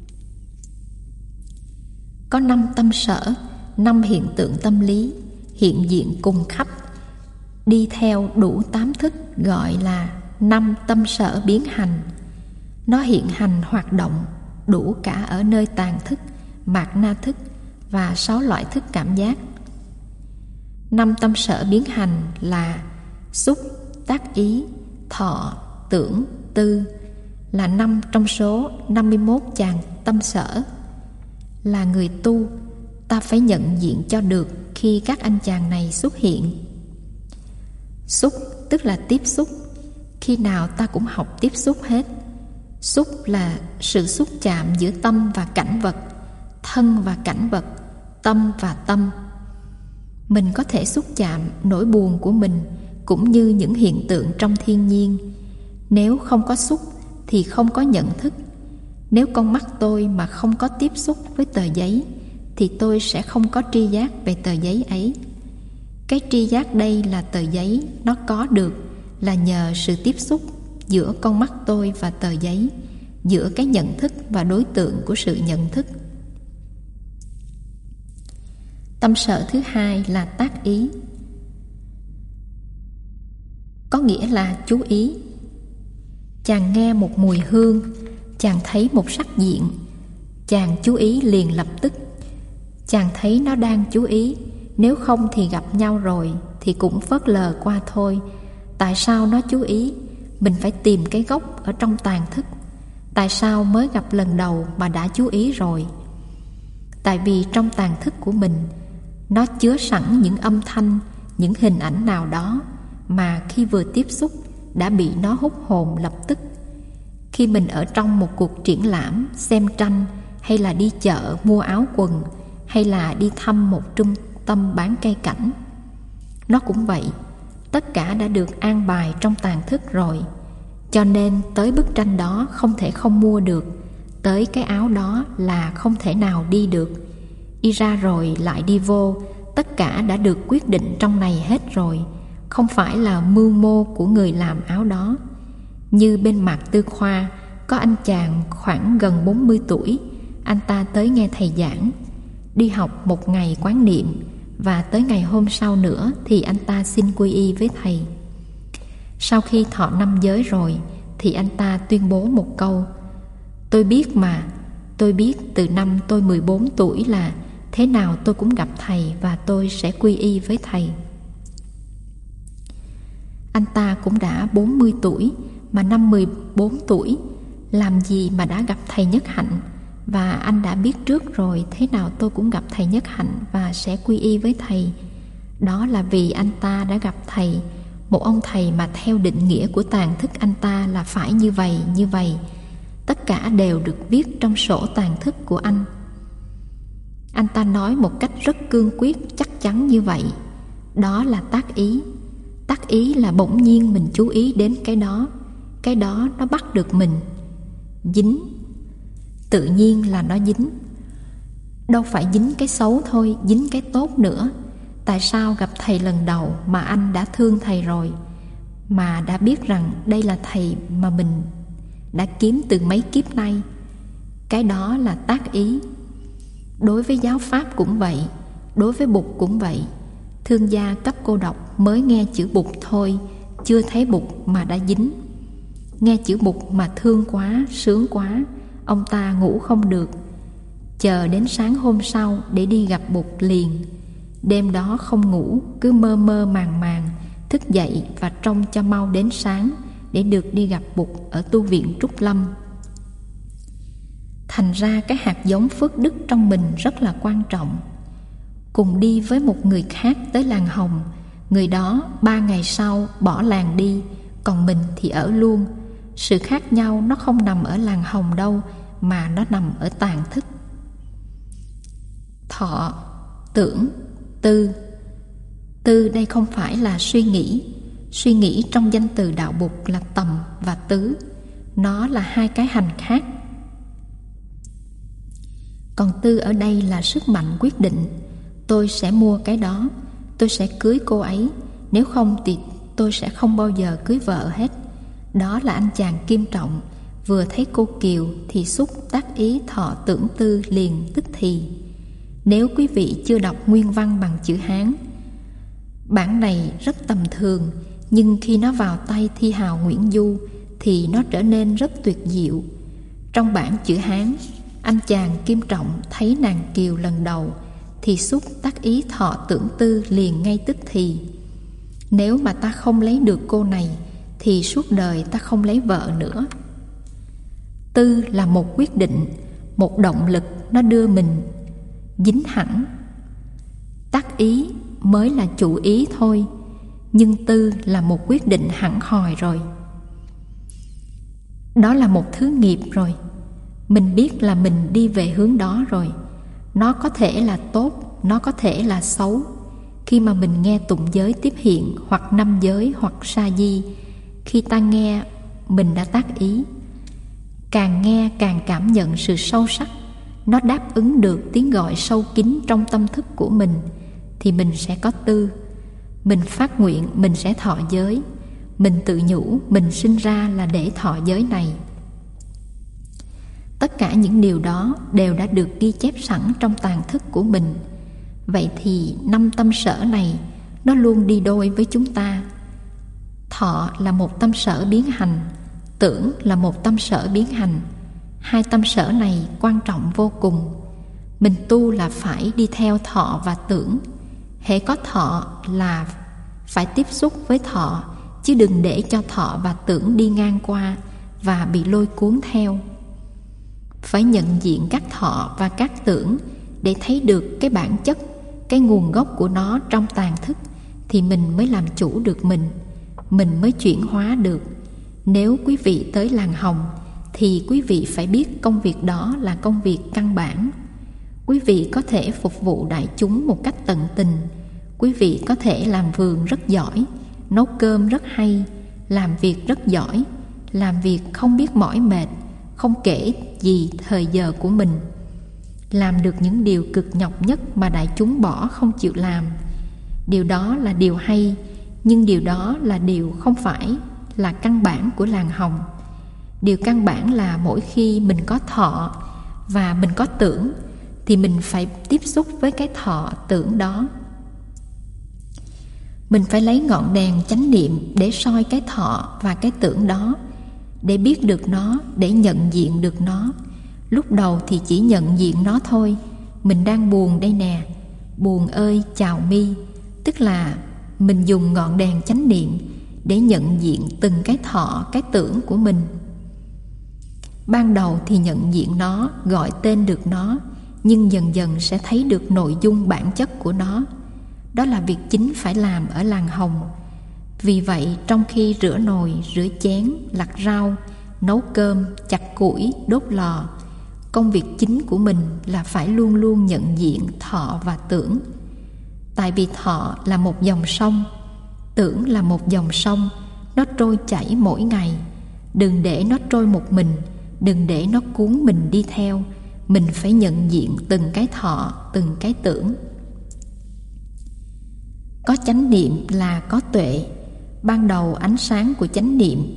Có năm tâm sở, năm hiện tượng tâm lý, hiện diện cùng khắp, đi theo đủ tám thức, gọi là năm tâm sở biến hành. Nó hiện hành hoạt động đủ cả ở nơi tàn thức, mạt na thức và sáu loại thức cảm giác. Năm tâm sở biến hành là xúc, tác ý, thọ, tưởng, tư, là năm trong số năm mươi mốt chàng tâm sở. Là người tu, ta phải nhận diện cho được khi các anh chàng này xuất hiện. Xúc tức là tiếp xúc. Khi nào ta cũng học tiếp xúc hết. Xúc là sự xúc chạm giữa tâm và cảnh vật, thân và cảnh vật, tâm và tâm. Mình có thể xúc chạm nỗi buồn của mình cũng như những hiện tượng trong thiên nhiên. Nếu không có xúc thì không có nhận thức. Nếu con mắt tôi mà không có tiếp xúc với tờ giấy thì tôi sẽ không có tri giác về tờ giấy ấy. Cái tri giác đây là tờ giấy, nó có được là nhờ sự tiếp xúc giữa con mắt tôi và tờ giấy, giữa cái nhận thức và đối tượng của sự nhận thức. Tâm sở thứ hai là tác ý, có nghĩa là chú ý. Chàng nghe một mùi hương, chàng thấy một sắc diện, chàng chú ý liền lập tức. Chàng thấy nó đang chú ý, nếu không thì gặp nhau rồi thì cũng phớt lờ qua thôi. Tại sao nó chú ý? Mình phải tìm cái gốc ở trong tàn thức. Tại sao mới gặp lần đầu mà đã chú ý rồi? Tại vì trong tàn thức của mình, nó chứa sẵn những âm thanh, những hình ảnh nào đó mà khi vừa tiếp xúc đã bị nó hút hồn lập tức. Khi mình ở trong một cuộc triển lãm, xem tranh, hay là đi chợ mua áo quần, hay là đi thăm một trung tâm bán cây cảnh, nó cũng vậy. Tất cả đã được an bài trong tàn thức rồi. Cho nên tới bức tranh đó không thể không mua được, tới cái áo đó là không thể nào đi được. Đi ra rồi lại đi vô, tất cả đã được quyết định trong này hết rồi, không phải là mưu mô của người làm áo đó. Như bên Mạc Tư Khoa, có anh chàng khoảng gần bốn mươi tuổi, anh ta tới nghe thầy giảng, đi học một ngày quán niệm, và tới ngày hôm sau nữa thì anh ta xin quy y với thầy. Sau khi thọ năm giới rồi thì anh ta tuyên bố một câu: tôi biết mà, tôi biết từ năm tôi mười bốn tuổi là thế nào tôi cũng gặp thầy và tôi sẽ quy y với thầy. Anh ta cũng đã bốn mươi tuổi, mà năm mười bốn tuổi làm gì mà đã gặp thầy Nhất Hạnh, và anh đã biết trước rồi thế nào tôi cũng gặp thầy Nhất Hạnh và sẽ quy y với thầy. Đó là vì anh ta đã gặp thầy, một ông thầy mà theo định nghĩa của tàn thức anh ta là phải như vậy, như vậy. Tất cả đều được viết trong sổ tàn thức của anh. Anh ta nói một cách rất cương quyết, chắc chắn như vậy. Đó là tác ý. Tác ý là bỗng nhiên mình chú ý đến cái đó. Cái đó nó bắt được mình. Dính. Tự nhiên là nó dính. Đâu phải dính cái xấu thôi, dính cái tốt nữa. Tại sao gặp thầy lần đầu mà anh đã thương thầy rồi, mà đã biết rằng đây là thầy mà mình đã kiếm từ mấy kiếp nay? Cái đó là tác ý. Đối với giáo pháp cũng vậy. Đối với Bụt cũng vậy. Thương gia cấp cô độc mới nghe chữ Bụt thôi, chưa thấy Bụt mà đã dính. Nghe chữ Bụt mà thương quá, sướng quá, ông ta ngủ không được, chờ đến sáng hôm sau để đi gặp Bụt liền. Đêm đó không ngủ, cứ mơ mơ màng màng, thức dậy và trông cho mau đến sáng để được đi gặp Bụt ở tu viện Trúc Lâm. Thành ra cái hạt giống phước đức trong mình rất là quan trọng. Cùng đi với một người khác tới làng Hồng, người đó ba ngày sau bỏ làng đi, còn mình thì ở luôn. Sự khác nhau nó không nằm ở làng Hồng đâu, mà nó nằm ở tàng thức. Thọ, tưởng, tư. Tư đây không phải là suy nghĩ. Suy nghĩ trong danh từ đạo Bụt là tầm và tứ. Nó là hai cái hành khác. Còn tư ở đây là sức mạnh quyết định. Tôi sẽ mua cái đó, tôi sẽ cưới cô ấy, nếu không thì tôi sẽ không bao giờ cưới vợ hết. Đó là anh chàng Kim Trọng, vừa thấy cô Kiều thì xúc tác ý thọ tưởng tư liền tức thì. Nếu quý vị chưa đọc nguyên văn bằng chữ Hán, bản này rất tầm thường, nhưng khi nó vào tay thi hào Nguyễn Du thì nó trở nên rất tuyệt diệu. Trong bản chữ Hán, anh chàng Kim Trọng thấy nàng Kiều lần đầu thì xúc tác ý thọ tưởng tư liền ngay tức thì. Nếu mà ta không lấy được cô này thì suốt đời ta không lấy vợ nữa. Tư là một quyết định, một động lực nó đưa mình dính hẳn. Tác ý mới là chủ ý thôi, nhưng tư là một quyết định hẳn hòi rồi. Đó là một thứ nghiệp rồi. Mình biết là mình đi về hướng đó rồi. Nó có thể là tốt, nó có thể là xấu. Khi mà mình nghe tụng giới tiếp hiện, hoặc năm giới, hoặc sa di, khi ta nghe, mình đã tác ý. Càng nghe càng cảm nhận sự sâu sắc. Nó đáp ứng được tiếng gọi sâu kín trong tâm thức của mình, thì mình sẽ có tư. Mình phát nguyện mình sẽ thọ giới. Mình tự nhủ mình sinh ra là để thọ giới này. Tất cả những điều đó đều đã được ghi chép sẵn trong tàng thức của mình. Vậy thì năm tâm sở này nó luôn đi đôi với chúng ta. Thọ là một tâm sở biến hành, tưởng là một tâm sở biến hành. Hai tâm sở này quan trọng vô cùng. Mình tu là phải đi theo thọ và tưởng. Hễ có thọ là phải tiếp xúc với thọ, chứ đừng để cho thọ và tưởng đi ngang qua và bị lôi cuốn theo. Phải nhận diện các thọ và các tưởng để thấy được cái bản chất, cái nguồn gốc của nó trong tàng thức, thì mình mới làm chủ được mình, mình mới chuyển hóa được. Nếu quý vị tới làng Hồng thì quý vị phải biết công việc đó là công việc căn bản. Quý vị có thể phục vụ đại chúng một cách tận tình. Quý vị có thể làm vườn rất giỏi, nấu cơm rất hay, làm việc rất giỏi, làm việc không biết mỏi mệt, không kể gì thời giờ của mình, làm được những điều cực nhọc nhất mà đại chúng bỏ không chịu làm. Điều đó là điều hay, nhưng điều đó là điều không phải là căn bản của làng Hồng. Điều căn bản là mỗi khi mình có thọ và mình có tưởng thì mình phải tiếp xúc với cái thọ tưởng đó. Mình phải lấy ngọn đèn chánh niệm để soi cái thọ và cái tưởng đó, để biết được nó, để nhận diện được nó. Lúc đầu thì chỉ nhận diện nó thôi. Mình đang buồn đây nè, buồn ơi chào mi. Tức là mình dùng ngọn đèn chánh niệm để nhận diện từng cái thọ, cái tưởng của mình. Ban đầu thì nhận diện nó, gọi tên được nó, nhưng dần dần sẽ thấy được nội dung bản chất của nó. Đó là việc chính phải làm ở làng Hồng. Vì vậy, trong khi rửa nồi, rửa chén, lặt rau, nấu cơm, chặt củi, đốt lò, công việc chính của mình là phải luôn luôn nhận diện thọ và tưởng. Tại vì thọ là một dòng sông, tưởng là một dòng sông, nó trôi chảy mỗi ngày. Đừng để nó trôi một mình, đừng để nó cuốn mình đi theo. Mình phải nhận diện từng cái thọ, từng cái tưởng. Có chánh niệm là có tuệ. Ban đầu ánh sáng của chánh niệm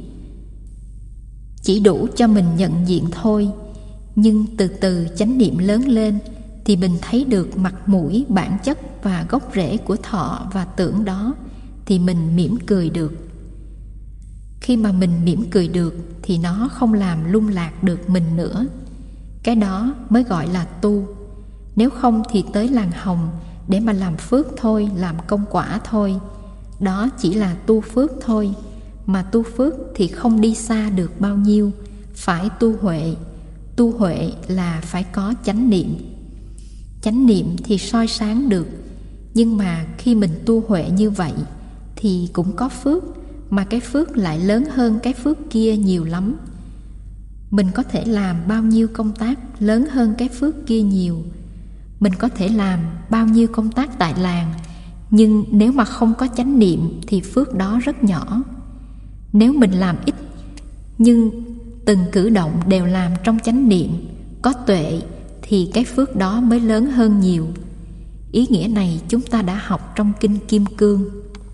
chỉ đủ cho mình nhận diện thôi, nhưng từ từ chánh niệm lớn lên thì mình thấy được mặt mũi, bản chất và gốc rễ của thọ và tưởng đó, thì mình mỉm cười được. Khi mà mình mỉm cười được thì nó không làm lung lạc được mình nữa. Cái đó mới gọi là tu. Nếu không thì tới làng Hồng để mà làm phước thôi, làm công quả thôi. Đó chỉ là tu phước thôi. Mà tu phước thì không đi xa được bao nhiêu. Phải tu huệ. Tu huệ là phải có chánh niệm. Chánh niệm thì soi sáng được. Nhưng mà khi mình tu huệ như vậy thì cũng có phước, mà cái phước lại lớn hơn cái phước kia nhiều lắm. Mình có thể làm bao nhiêu công tác lớn hơn cái phước kia nhiều. Mình có thể làm bao nhiêu công tác tại làng, nhưng nếu mà không có chánh niệm thì phước đó rất nhỏ. Nếu mình làm ít, nhưng từng cử động đều làm trong chánh niệm, có tuệ, thì cái phước đó mới lớn hơn nhiều. Ý nghĩa này chúng ta đã học trong Kinh Kim Cương.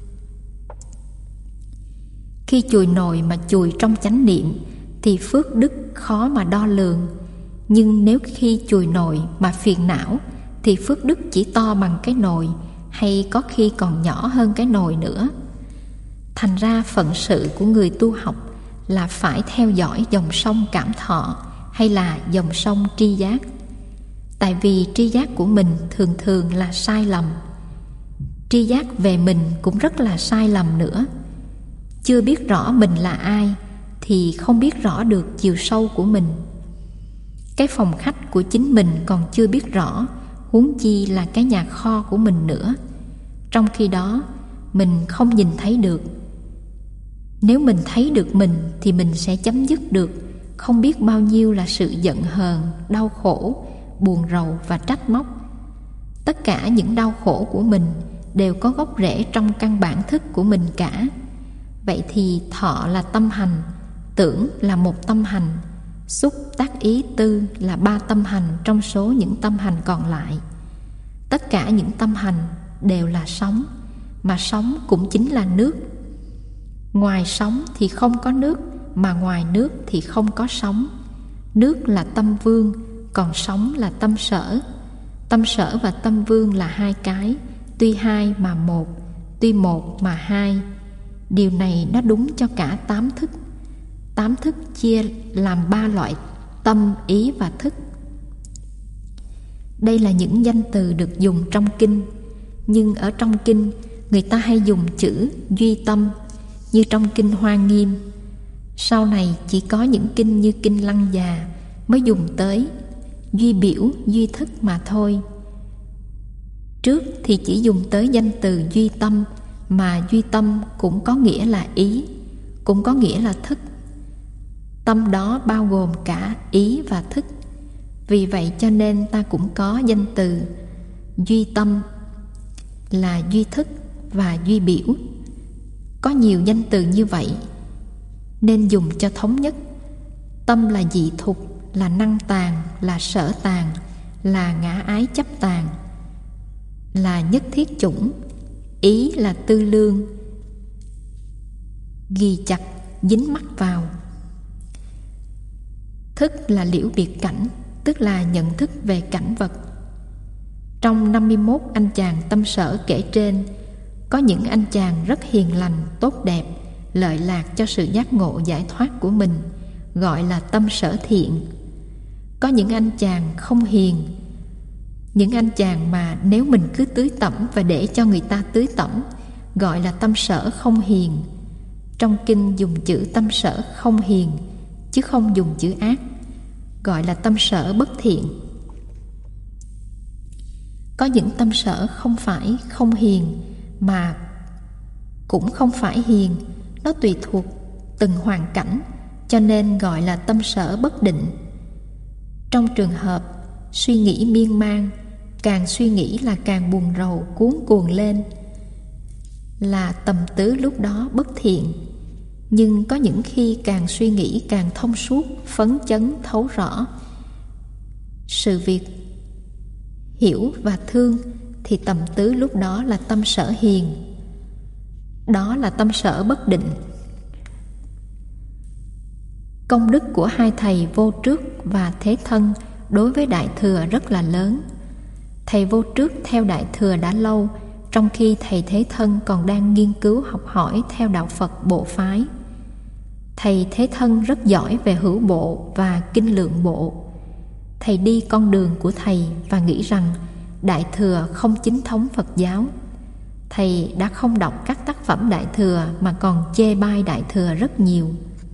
Khi chùi nồi mà chùi trong chánh niệm thì phước đức khó mà đo lường. Nhưng nếu khi chùi nồi mà phiền não thì phước đức chỉ to bằng cái nồi, hay có khi còn nhỏ hơn cái nồi nữa. Thành ra phận sự của người tu học là phải theo dõi dòng sông cảm thọ hay là dòng sông tri giác. Tại vì tri giác của mình thường thường là sai lầm. Tri giác về mình cũng rất là sai lầm nữa. Chưa biết rõ mình là ai thì không biết rõ được chiều sâu của mình. Cái phòng khách của chính mình còn chưa biết rõ, huống chi là cái nhà kho của mình nữa. Trong khi đó mình không nhìn thấy được. Nếu mình thấy được mình thì mình sẽ chấm dứt được không biết bao nhiêu là sự giận hờn, đau khổ, buồn rầu và trách móc. Tất cả những đau khổ của mình đều có gốc rễ trong căn bản thức của mình cả. Vậy thì thọ là tâm hành, tưởng là một tâm hành, xúc, tác, ý, tư là ba tâm hành trong số những tâm hành còn lại. Tất cả những tâm hành đều là sóng, mà sóng cũng chính là nước. Ngoài sóng thì không có nước, mà ngoài nước thì không có sóng. Nước là tâm vương, còn sóng là tâm sở. Tâm sở và tâm vương là hai cái, tuy hai mà một, tuy một mà hai. Điều này nó đúng cho cả tám thức. Tám thức chia làm ba loại: tâm, ý và thức. Đây là những danh từ được dùng trong kinh. Nhưng ở trong kinh, người ta hay dùng chữ duy tâm, như trong kinh Hoa Nghiêm. Sau này chỉ có những kinh như kinh Lăng Già mới dùng tới duy biểu, duy thức mà thôi. Trước thì chỉ dùng tới danh từ duy tâm, mà duy tâm cũng có nghĩa là ý, cũng có nghĩa là thức. Tâm đó bao gồm cả ý và thức. Vì vậy cho nên ta cũng có danh từ duy tâm là duy thức và duy biểu. Có nhiều danh từ như vậy nên dùng cho thống nhất. Tâm là dị thục, là năng tàng, là sở tàng, là ngã ái chấp tàng, là nhất thiết chủng. Ý là tư lương, ghi chặt, dính mắc vào. Thức là liễu biệt cảnh, tức là nhận thức về cảnh vật. Trong năm mươi mốt anh chàng tâm sở kể trên, có những anh chàng rất hiền lành, tốt đẹp, lợi lạc cho sự giác ngộ giải thoát của mình, gọi là tâm sở thiện. Có những anh chàng không hiền, những anh chàng mà nếu mình cứ tưới tẩm và để cho người ta tưới tẩm, gọi là tâm sở không hiền. Trong kinh dùng chữ tâm sở không hiền, chứ không dùng chữ ác, gọi là tâm sở bất thiện. Có những tâm sở không phải không hiền, mà cũng không phải hiền. Nó tùy thuộc từng hoàn cảnh, cho nên gọi là tâm sở bất định. Trong trường hợp suy nghĩ miên man, càng suy nghĩ là càng buồn rầu, cuống cuồng lên, là tầm tứ lúc đó bất thiện. Nhưng có những khi càng suy nghĩ càng thông suốt, phấn chấn, thấu rõ sự việc, hiểu và thương, thì tầm tứ lúc đó là tâm sở hiền. Đó là tâm sở bất định. Công đức của hai thầy Vô Trước và Thế Thân đối với Đại Thừa rất là lớn. Thầy Vô Trước theo Đại Thừa đã lâu, trong khi thầy Thế Thân còn đang nghiên cứu học hỏi theo đạo Phật bộ phái. Thầy Thế Thân rất giỏi về hữu bộ và kinh lượng bộ. Thầy đi con đường của thầy và nghĩ rằng Đại Thừa không chính thống Phật giáo. Thầy đã không đọc các tác phẩm Đại Thừa mà còn chê bai Đại Thừa rất nhiều.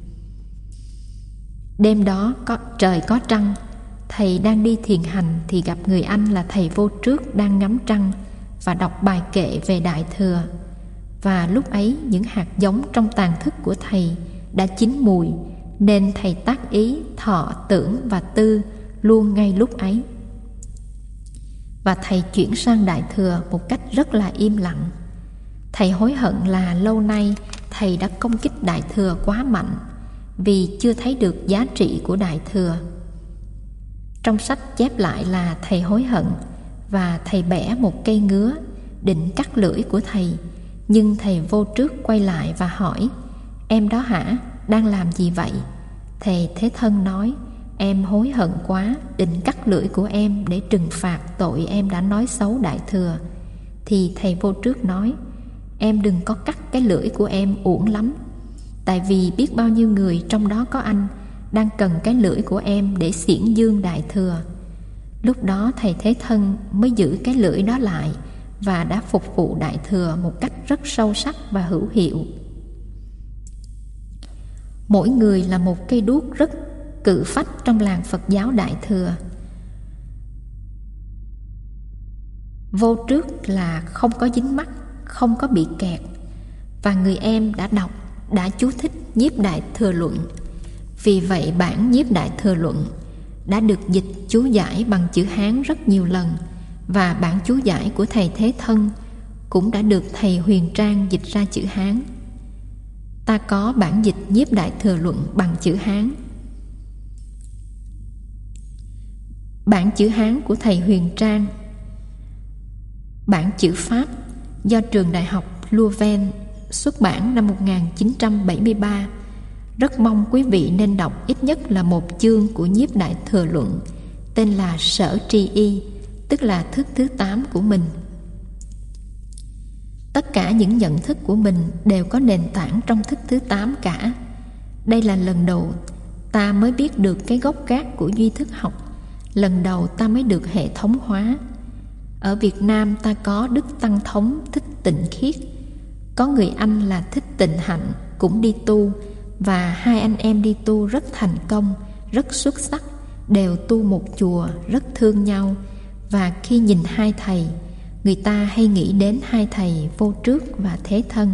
Đêm đó có trời có trăng, thầy đang đi thiền hành thì gặp người anh là thầy Vô Trước đang ngắm trăng và đọc bài kệ về Đại Thừa. Và lúc ấy những hạt giống trong tàn thức của thầy đã chín mùi, nên thầy tác ý thọ, tưởng và tư luôn ngay lúc ấy. Và thầy chuyển sang Đại Thừa một cách rất là im lặng. Thầy hối hận là lâu nay thầy đã công kích Đại Thừa quá mạnh, vì chưa thấy được giá trị của Đại Thừa. Trong sách chép lại là thầy hối hận và thầy bẻ một cây ngứa định cắt lưỡi của thầy. Nhưng thầy Vô Trước quay lại và hỏi: "Em đó hả? Đang làm gì vậy?" Thầy Thế Thân nói: "Em hối hận quá, định cắt lưỡi của em để trừng phạt tội em đã nói xấu Đại Thừa." Thì thầy Vô Trước nói: "Em đừng có cắt cái lưỡi của em, uổng lắm. Tại vì biết bao nhiêu người, trong đó có anh, đang cần cái lưỡi của em để xiển dương Đại Thừa." Lúc đó thầy Thế Thân mới giữ cái lưỡi đó lại và đã phục vụ Đại Thừa một cách rất sâu sắc và hữu hiệu. Mỗi người là một cây đuốc rất cự phách trong làng Phật giáo Đại Thừa. Vô Trước là không có dính mắc, không có bị kẹt. Và người em đã đọc, đã chú thích Nhiếp Đại Thừa Luận. Vì vậy bản Nhiếp Đại Thừa Luận đã được dịch chú giải bằng chữ Hán rất nhiều lần, và bản chú giải của thầy Thế Thân cũng đã được thầy Huyền Trang dịch ra chữ Hán. Ta có bản dịch Nhiếp Đại Thừa Luận bằng chữ Hán. Bản chữ Hán của thầy Huyền Trang, bản chữ Pháp do trường đại học Louvain xuất bản năm một nghìn chín trăm bảy mươi ba. Rất mong quý vị nên đọc ít nhất là một chương của Nhiếp Đại Thừa Luận, tên là Sở Tri Y, tức là thức thứ tám của mình. Tất cả những nhận thức của mình đều có nền tảng trong thức thứ tám cả. Đây là lần đầu ta mới biết được cái gốc gác của duy thức học. Lần đầu ta mới được hệ thống hóa. Ở Việt Nam ta có Đức Tăng Thống Thích Tịnh Khiết, có người anh là Thích Tịnh Hạnh cũng đi tu, và hai anh em đi tu rất thành công, rất xuất sắc, đều tu một chùa, rất thương nhau. Và khi nhìn hai thầy, người ta hay nghĩ đến hai thầy Vô Trước và Thế Thân.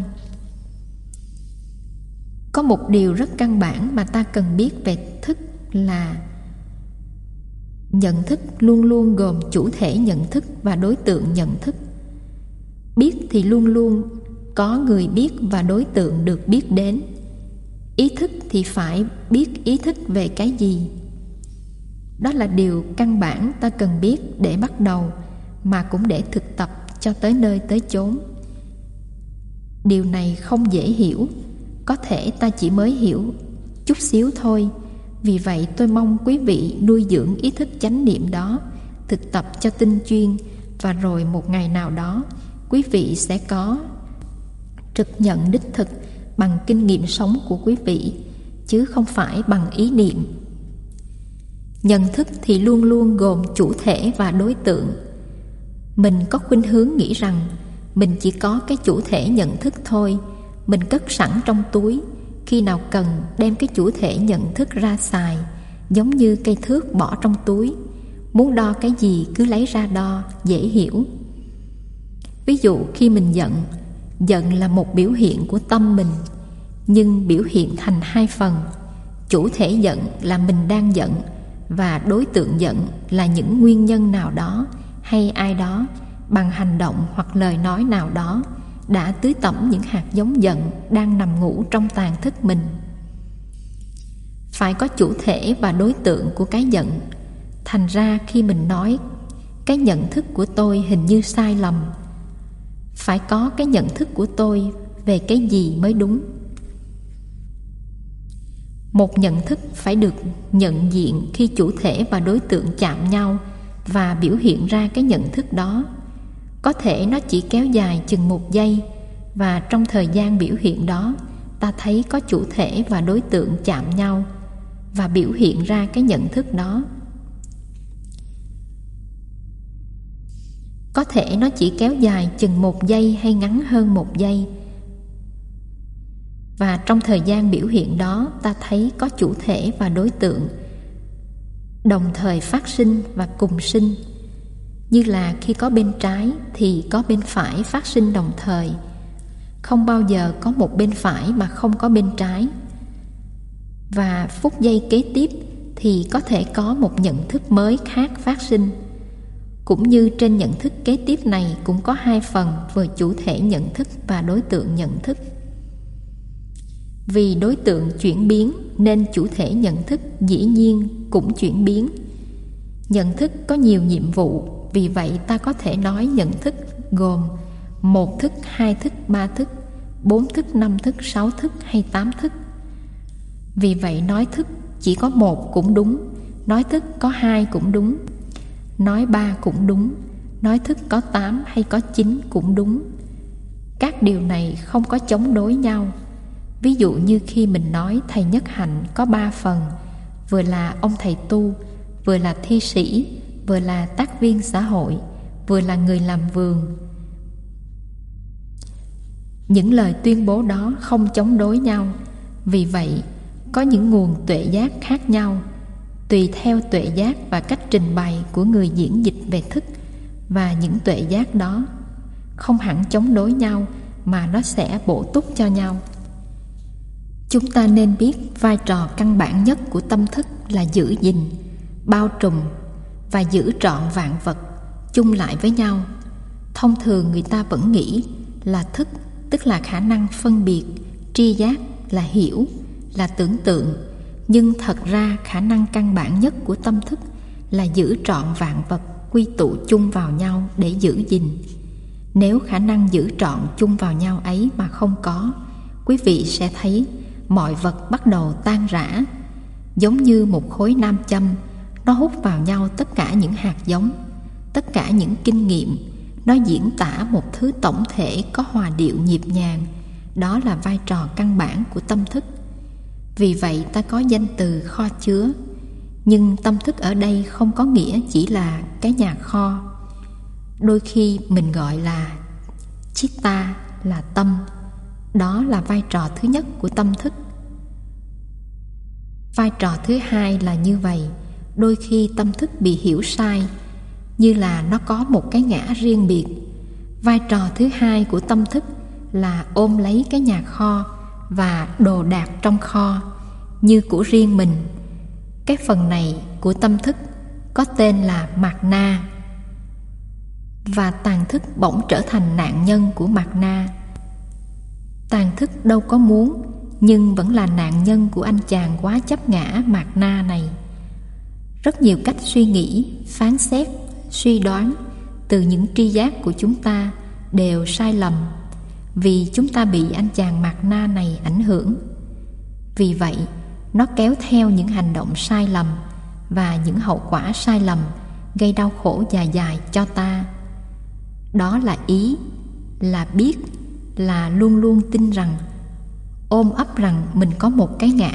Có một điều rất căn bản mà ta cần biết về thức là nhận thức luôn luôn gồm chủ thể nhận thức và đối tượng nhận thức. Biết thì luôn luôn có người biết và đối tượng được biết đến. Ý thức thì phải biết ý thức về cái gì. Đó là điều căn bản ta cần biết để bắt đầu, mà cũng để thực tập cho tới nơi tới chốn. Điều này không dễ hiểu, có thể ta chỉ mới hiểu chút xíu thôi. Vì vậy tôi mong quý vị nuôi dưỡng ý thức chánh niệm đó, thực tập cho tinh chuyên, và rồi một ngày nào đó quý vị sẽ có trực nhận đích thực bằng kinh nghiệm sống của quý vị, chứ không phải bằng ý niệm. Nhận thức thì luôn luôn gồm chủ thể và đối tượng. Mình có khuynh hướng nghĩ rằng mình chỉ có cái chủ thể nhận thức thôi. Mình cất sẵn trong túi, khi nào cần đem cái chủ thể nhận thức ra xài, giống như cây thước bỏ trong túi. Muốn đo cái gì cứ lấy ra đo, dễ hiểu. Ví dụ khi mình giận, giận là một biểu hiện của tâm mình, nhưng biểu hiện thành hai phần. Chủ thể giận là mình đang giận, và đối tượng giận là những nguyên nhân nào đó hay ai đó bằng hành động hoặc lời nói nào đó đã tưới tẩm những hạt giống giận đang nằm ngủ trong tàn thức mình. Phải có chủ thể và đối tượng của cái giận. Thành ra khi mình nói cái nhận thức của tôi hình như sai lầm, phải có cái nhận thức của tôi về cái gì mới đúng. Một nhận thức phải được nhận diện khi chủ thể và đối tượng chạm nhau và biểu hiện ra cái nhận thức đó. Có thể nó chỉ kéo dài chừng một giây, và trong thời gian biểu hiện đó, ta thấy có chủ thể và đối tượng chạm nhau và biểu hiện ra cái nhận thức đó. Có thể nó chỉ kéo dài chừng một giây hay ngắn hơn một giây, và trong thời gian biểu hiện đó, ta thấy có chủ thể và đối tượng đồng thời phát sinh và cùng sinh. Như là khi có bên trái thì có bên phải phát sinh đồng thời. Không bao giờ có một bên phải mà không có bên trái. Và phút giây kế tiếp thì có thể có một nhận thức mới khác phát sinh. Cũng như trên nhận thức kế tiếp này cũng có hai phần, vừa chủ thể nhận thức và đối tượng nhận thức. Vì đối tượng chuyển biến nên chủ thể nhận thức dĩ nhiên cũng chuyển biến. Nhận thức có nhiều nhiệm vụ, vì vậy ta có thể nói nhận thức gồm một thức, hai thức, ba thức, bốn thức, năm thức, sáu thức hay tám thức. Vì vậy nói thức chỉ có một cũng đúng, nói thức có hai cũng đúng, nói ba cũng đúng, nói thức có tám hay có chín cũng đúng. Các điều này không có chống đối nhau. Ví dụ như khi mình nói thầy Nhất Hạnh có ba phần, vừa là ông thầy tu, vừa là thi sĩ, vừa là tác viên xã hội, vừa là người làm vườn. Những lời tuyên bố đó không chống đối nhau. Vì vậy, có những nguồn tuệ giác khác nhau, tùy theo tuệ giác và cách trình bày của người diễn dịch về thức, và những tuệ giác đó không hẳn chống đối nhau mà nó sẽ bổ túc cho nhau. Chúng ta nên biết vai trò căn bản nhất của tâm thức là giữ gìn, bao trùm và giữ trọn vạn vật chung lại với nhau. Thông thường người ta vẫn nghĩ là thức tức là khả năng phân biệt, tri giác là hiểu, là tưởng tượng. Nhưng thật ra khả năng căn bản nhất của tâm thức là giữ trọn vạn vật quy tụ chung vào nhau để giữ gìn. Nếu khả năng giữ trọn chung vào nhau ấy mà không có, quý vị sẽ thấy mọi vật bắt đầu tan rã. Giống như một khối nam châm, nó hút vào nhau tất cả những hạt giống, tất cả những kinh nghiệm. Nó diễn tả một thứ tổng thể có hòa điệu nhịp nhàng. Đó là vai trò căn bản của tâm thức. Vì vậy ta có danh từ kho chứa. Nhưng tâm thức ở đây không có nghĩa chỉ là cái nhà kho. Đôi khi mình gọi là chitta, là tâm. Đó là vai trò thứ nhất của tâm thức. Vai trò thứ hai là như vậy. Đôi khi tâm thức bị hiểu sai, như là nó có một cái ngã riêng biệt. Vai trò thứ hai của tâm thức là ôm lấy cái nhà kho và đồ đạc trong kho như của riêng mình. Cái phần này của tâm thức có tên là mạt na, và tàn thức bỗng trở thành nạn nhân của mạt na. Tàn thức đâu có muốn, nhưng vẫn là nạn nhân của anh chàng quá chấp ngã mạt na này. Rất nhiều cách suy nghĩ, phán xét, suy đoán từ những tri giác của chúng ta đều sai lầm, vì chúng ta bị anh chàng mạt na này ảnh hưởng. Vì vậy, nó kéo theo những hành động sai lầm và những hậu quả sai lầm gây đau khổ dài dài cho ta. Đó là ý, là biết, là luôn luôn tin rằng, ôm ấp rằng mình có một cái ngã.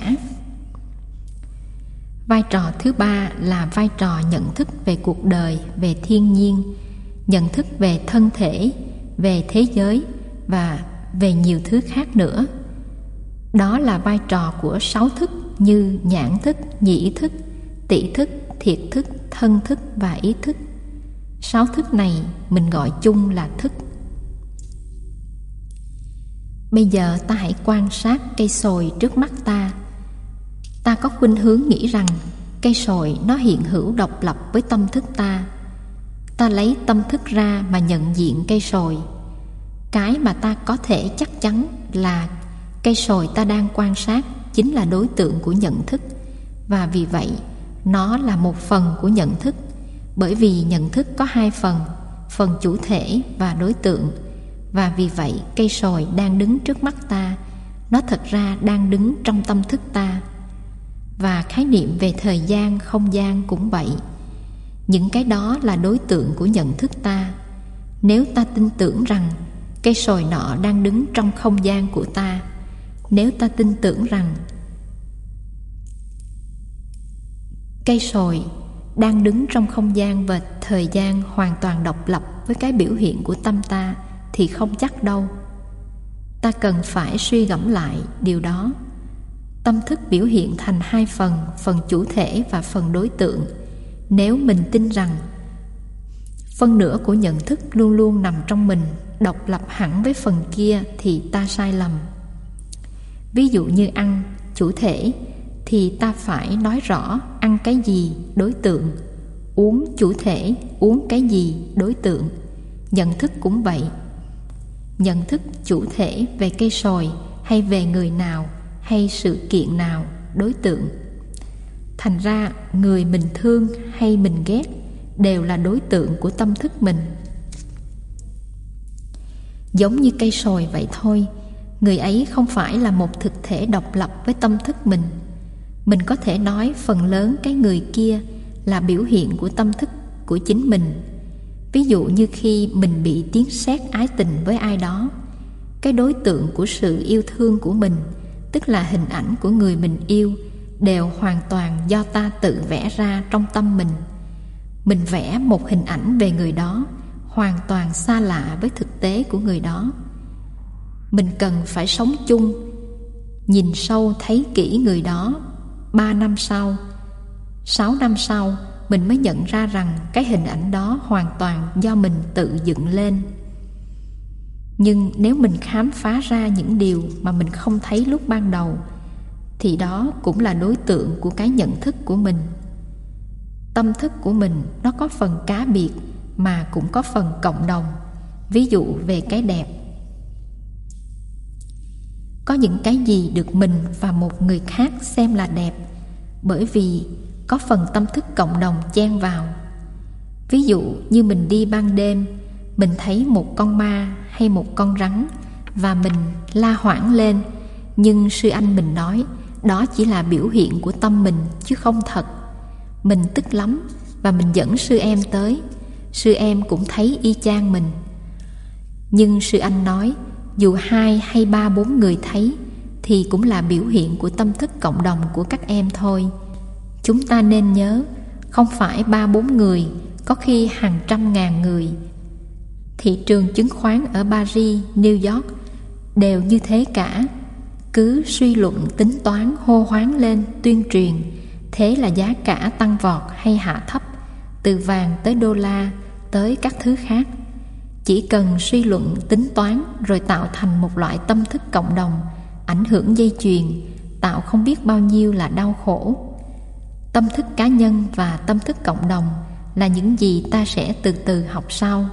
Vai trò thứ ba là vai trò nhận thức về cuộc đời, về thiên nhiên, nhận thức về thân thể, về thế giới và về nhiều thứ khác nữa. Đó là vai trò của sáu thức như nhãn thức, nhĩ thức, tỷ thức, thiệt thức, thân thức và ý thức. Sáu thức này mình gọi chung là thức. Bây giờ ta hãy quan sát cây sồi trước mắt ta. Ta có khuynh hướng nghĩ rằng cây sồi nó hiện hữu độc lập với tâm thức ta. Ta lấy tâm thức ra mà nhận diện cây sồi. Cái mà ta có thể chắc chắn là cây sồi ta đang quan sát chính là đối tượng của nhận thức, và vì vậy nó là một phần của nhận thức. Bởi vì nhận thức có hai phần, phần chủ thể và đối tượng. Và vì vậy cây sồi đang đứng trước mắt ta, nó thật ra đang đứng trong tâm thức ta. Và khái niệm về thời gian, không gian cũng vậy. Những cái đó là đối tượng của nhận thức ta. Nếu ta tin tưởng rằng cây sồi nọ đang đứng trong không gian của ta, nếu ta tin tưởng rằng cây sồi đang đứng trong không gian và thời gian hoàn toàn độc lập với cái biểu hiện của tâm ta, thì không chắc đâu. Ta cần phải suy gẫm lại điều đó. Tâm thức biểu hiện thành hai phần, phần chủ thể và phần đối tượng. Nếu mình tin rằng phân nửa của nhận thức luôn luôn nằm trong mình, độc lập hẳn với phần kia, thì ta sai lầm. Ví dụ như ăn, chủ thể, thì ta phải nói rõ ăn cái gì, đối tượng. Uống, chủ thể, uống cái gì, đối tượng. Nhận thức cũng vậy. Nhận thức chủ thể về cây sồi, hay về người nào, hay sự kiện nào, đối tượng. Thành ra người mình thương hay mình ghét đều là đối tượng của tâm thức mình. Giống như cây sồi vậy thôi, người ấy không phải là một thực thể độc lập với tâm thức mình. Mình có thể nói phần lớn cái người kia là biểu hiện của tâm thức của chính mình. Ví dụ như khi mình bị tiếng sét ái tình với ai đó, cái đối tượng của sự yêu thương của mình, tức là hình ảnh của người mình yêu, đều hoàn toàn do ta tự vẽ ra trong tâm mình. Mình vẽ một hình ảnh về người đó hoàn toàn xa lạ với thực tế của người đó. Mình cần phải sống chung, nhìn sâu thấy kỹ người đó. Ba năm sau, sáu năm sau, mình mới nhận ra rằng cái hình ảnh đó hoàn toàn do mình tự dựng lên. Nhưng nếu mình khám phá ra những điều mà mình không thấy lúc ban đầu, thì đó cũng là đối tượng của cái nhận thức của mình. Tâm thức của mình nó có phần cá biệt mà cũng có phần cộng đồng. Ví dụ về cái đẹp. Có những cái gì được mình và một người khác xem là đẹp, bởi vì có phần tâm thức cộng đồng chen vào. Ví dụ như mình đi ban đêm, mình thấy một con ma hay một con rắn và mình la hoảng lên, nhưng sư anh mình nói đó chỉ là biểu hiện của tâm mình chứ không thật. Mình tức lắm và mình dẫn sư em tới. Sư em cũng thấy y chang mình. Nhưng sư anh nói dù hai hay ba bốn người thấy thì cũng là biểu hiện của tâm thức cộng đồng của các em thôi. Chúng ta nên nhớ, không phải ba bốn người, có khi hàng trăm ngàn người. Thị trường chứng khoán ở Paris, New York đều như thế cả. Cứ suy luận, tính toán, hô hoáng lên, tuyên truyền, thế là giá cả tăng vọt hay hạ thấp, từ vàng tới đô la, tới các thứ khác. Chỉ cần suy luận, tính toán rồi tạo thành một loại tâm thức cộng đồng, ảnh hưởng dây chuyền, tạo không biết bao nhiêu là đau khổ. Tâm thức cá nhân và tâm thức cộng đồng là những gì ta sẽ từ từ học sau.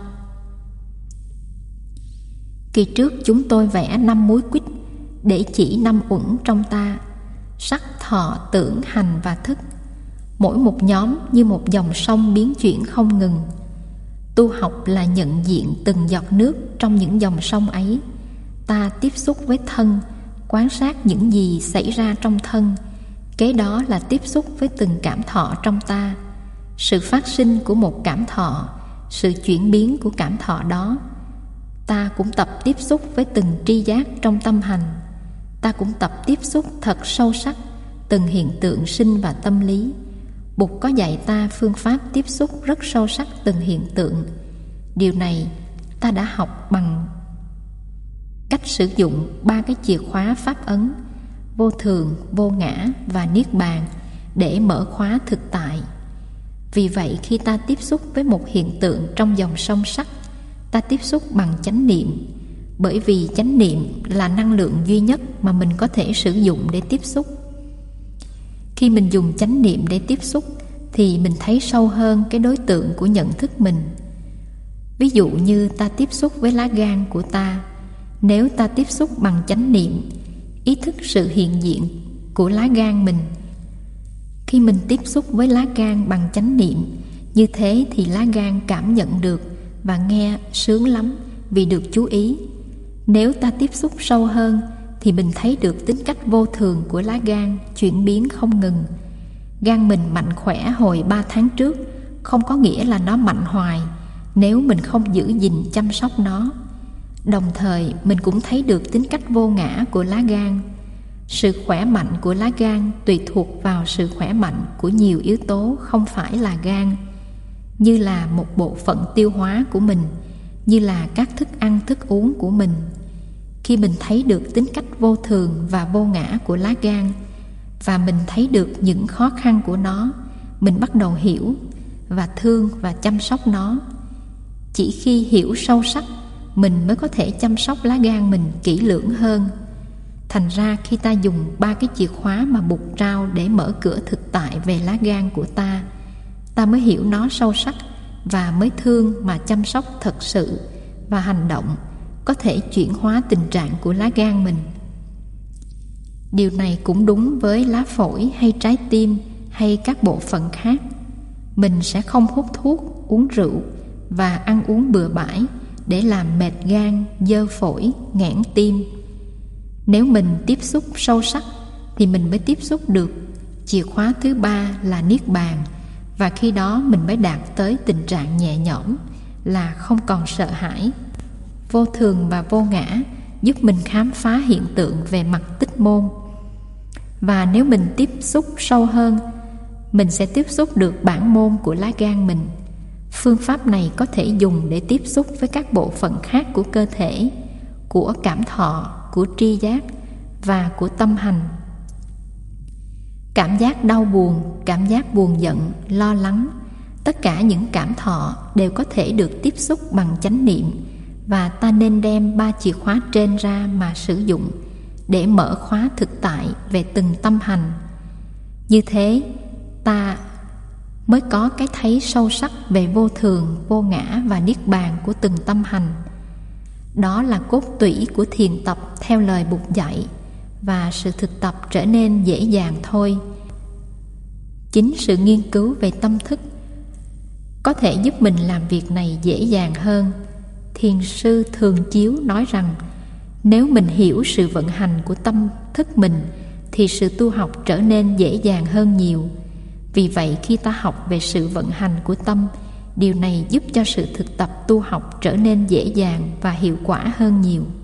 Kỳ trước chúng tôi vẽ năm múi quýt để chỉ năm uẩn trong ta: sắc, thọ, tưởng, hành và thức. Mỗi một nhóm như một dòng sông biến chuyển không ngừng. Tu học là nhận diện từng giọt nước trong những dòng sông ấy. Ta tiếp xúc với thân, quan sát những gì xảy ra trong thân. Kế đó là tiếp xúc với từng cảm thọ trong ta. Sự phát sinh của một cảm thọ, sự chuyển biến của cảm thọ đó. Ta cũng tập tiếp xúc với từng tri giác trong tâm hành. Ta cũng tập tiếp xúc thật sâu sắc từng hiện tượng sinh và tâm lý. Bụt có dạy ta phương pháp tiếp xúc rất sâu sắc từng hiện tượng. Điều này ta đã học bằng cách sử dụng ba cái chìa khóa pháp ấn: vô thường, vô ngã và niết bàn để mở khóa thực tại. Vì vậy khi ta tiếp xúc với một hiện tượng trong dòng sông sắc, ta tiếp xúc bằng chánh niệm, bởi vì chánh niệm là năng lượng duy nhất mà mình có thể sử dụng để tiếp xúc. Khi mình dùng chánh niệm để tiếp xúc thì mình thấy sâu hơn cái đối tượng của nhận thức mình. Ví dụ như ta tiếp xúc với lá gan của ta. Nếu ta tiếp xúc bằng chánh niệm, ý thức sự hiện diện của lá gan mình. Khi mình tiếp xúc với lá gan bằng chánh niệm, như thế thì lá gan cảm nhận được và nghe sướng lắm vì được chú ý. Nếu ta tiếp xúc sâu hơn thì mình thấy được tính cách vô thường của lá gan chuyển biến không ngừng. Gan mình mạnh khỏe hồi ba tháng trước, không có nghĩa là nó mạnh hoài nếu mình không giữ gìn chăm sóc nó. Đồng thời mình cũng thấy được tính cách vô ngã của lá gan. Sự khỏe mạnh của lá gan tùy thuộc vào sự khỏe mạnh của nhiều yếu tố không phải là gan, như là một bộ phận tiêu hóa của mình, như là các thức ăn thức uống của mình. Khi mình thấy được tính cách vô thường và vô ngã của lá gan, và mình thấy được những khó khăn của nó, mình bắt đầu hiểu và thương và chăm sóc nó. Chỉ khi hiểu sâu sắc, mình mới có thể chăm sóc lá gan mình kỹ lưỡng hơn. Thành ra khi ta dùng ba cái chìa khóa mà Bụt trao để mở cửa thực tại về lá gan của ta, ta mới hiểu nó sâu sắc và mới thương mà chăm sóc thật sự, và hành động có thể chuyển hóa tình trạng của lá gan mình. Điều này cũng đúng với lá phổi hay trái tim hay các bộ phận khác. Mình sẽ không hút thuốc, uống rượu và ăn uống bừa bãi để làm mệt gan, dơ phổi, nghẽn tim. Nếu mình tiếp xúc sâu sắc thì mình mới tiếp xúc được chìa khóa thứ ba là Niết Bàn, và khi đó mình mới đạt tới tình trạng nhẹ nhõm, là không còn sợ hãi. Vô thường và vô ngã giúp mình khám phá hiện tượng về mặt tích môn. Và nếu mình tiếp xúc sâu hơn, mình sẽ tiếp xúc được bản môn của lá gan mình. Phương pháp này có thể dùng để tiếp xúc với các bộ phận khác của cơ thể, của cảm thọ, của tri giác và của tâm hành. Cảm giác đau buồn, cảm giác buồn giận, lo lắng, tất cả những cảm thọ đều có thể được tiếp xúc bằng chánh niệm, và ta nên đem ba chìa khóa trên ra mà sử dụng để mở khóa thực tại về từng tâm hành. Như thế, ta mới có cái thấy sâu sắc về vô thường, vô ngã và niết bàn của từng tâm hành. Đó là cốt tủy của thiền tập theo lời Bụt dạy, và sự thực tập trở nên dễ dàng thôi. Chính sự nghiên cứu về tâm thức có thể giúp mình làm việc này dễ dàng hơn. Thiền sư Thường Chiếu nói rằng, nếu mình hiểu sự vận hành của tâm thức mình thì sự tu học trở nên dễ dàng hơn nhiều. Vì vậy khi ta học về sự vận hành của tâm, điều này giúp cho sự thực tập tu học trở nên dễ dàng và hiệu quả hơn nhiều.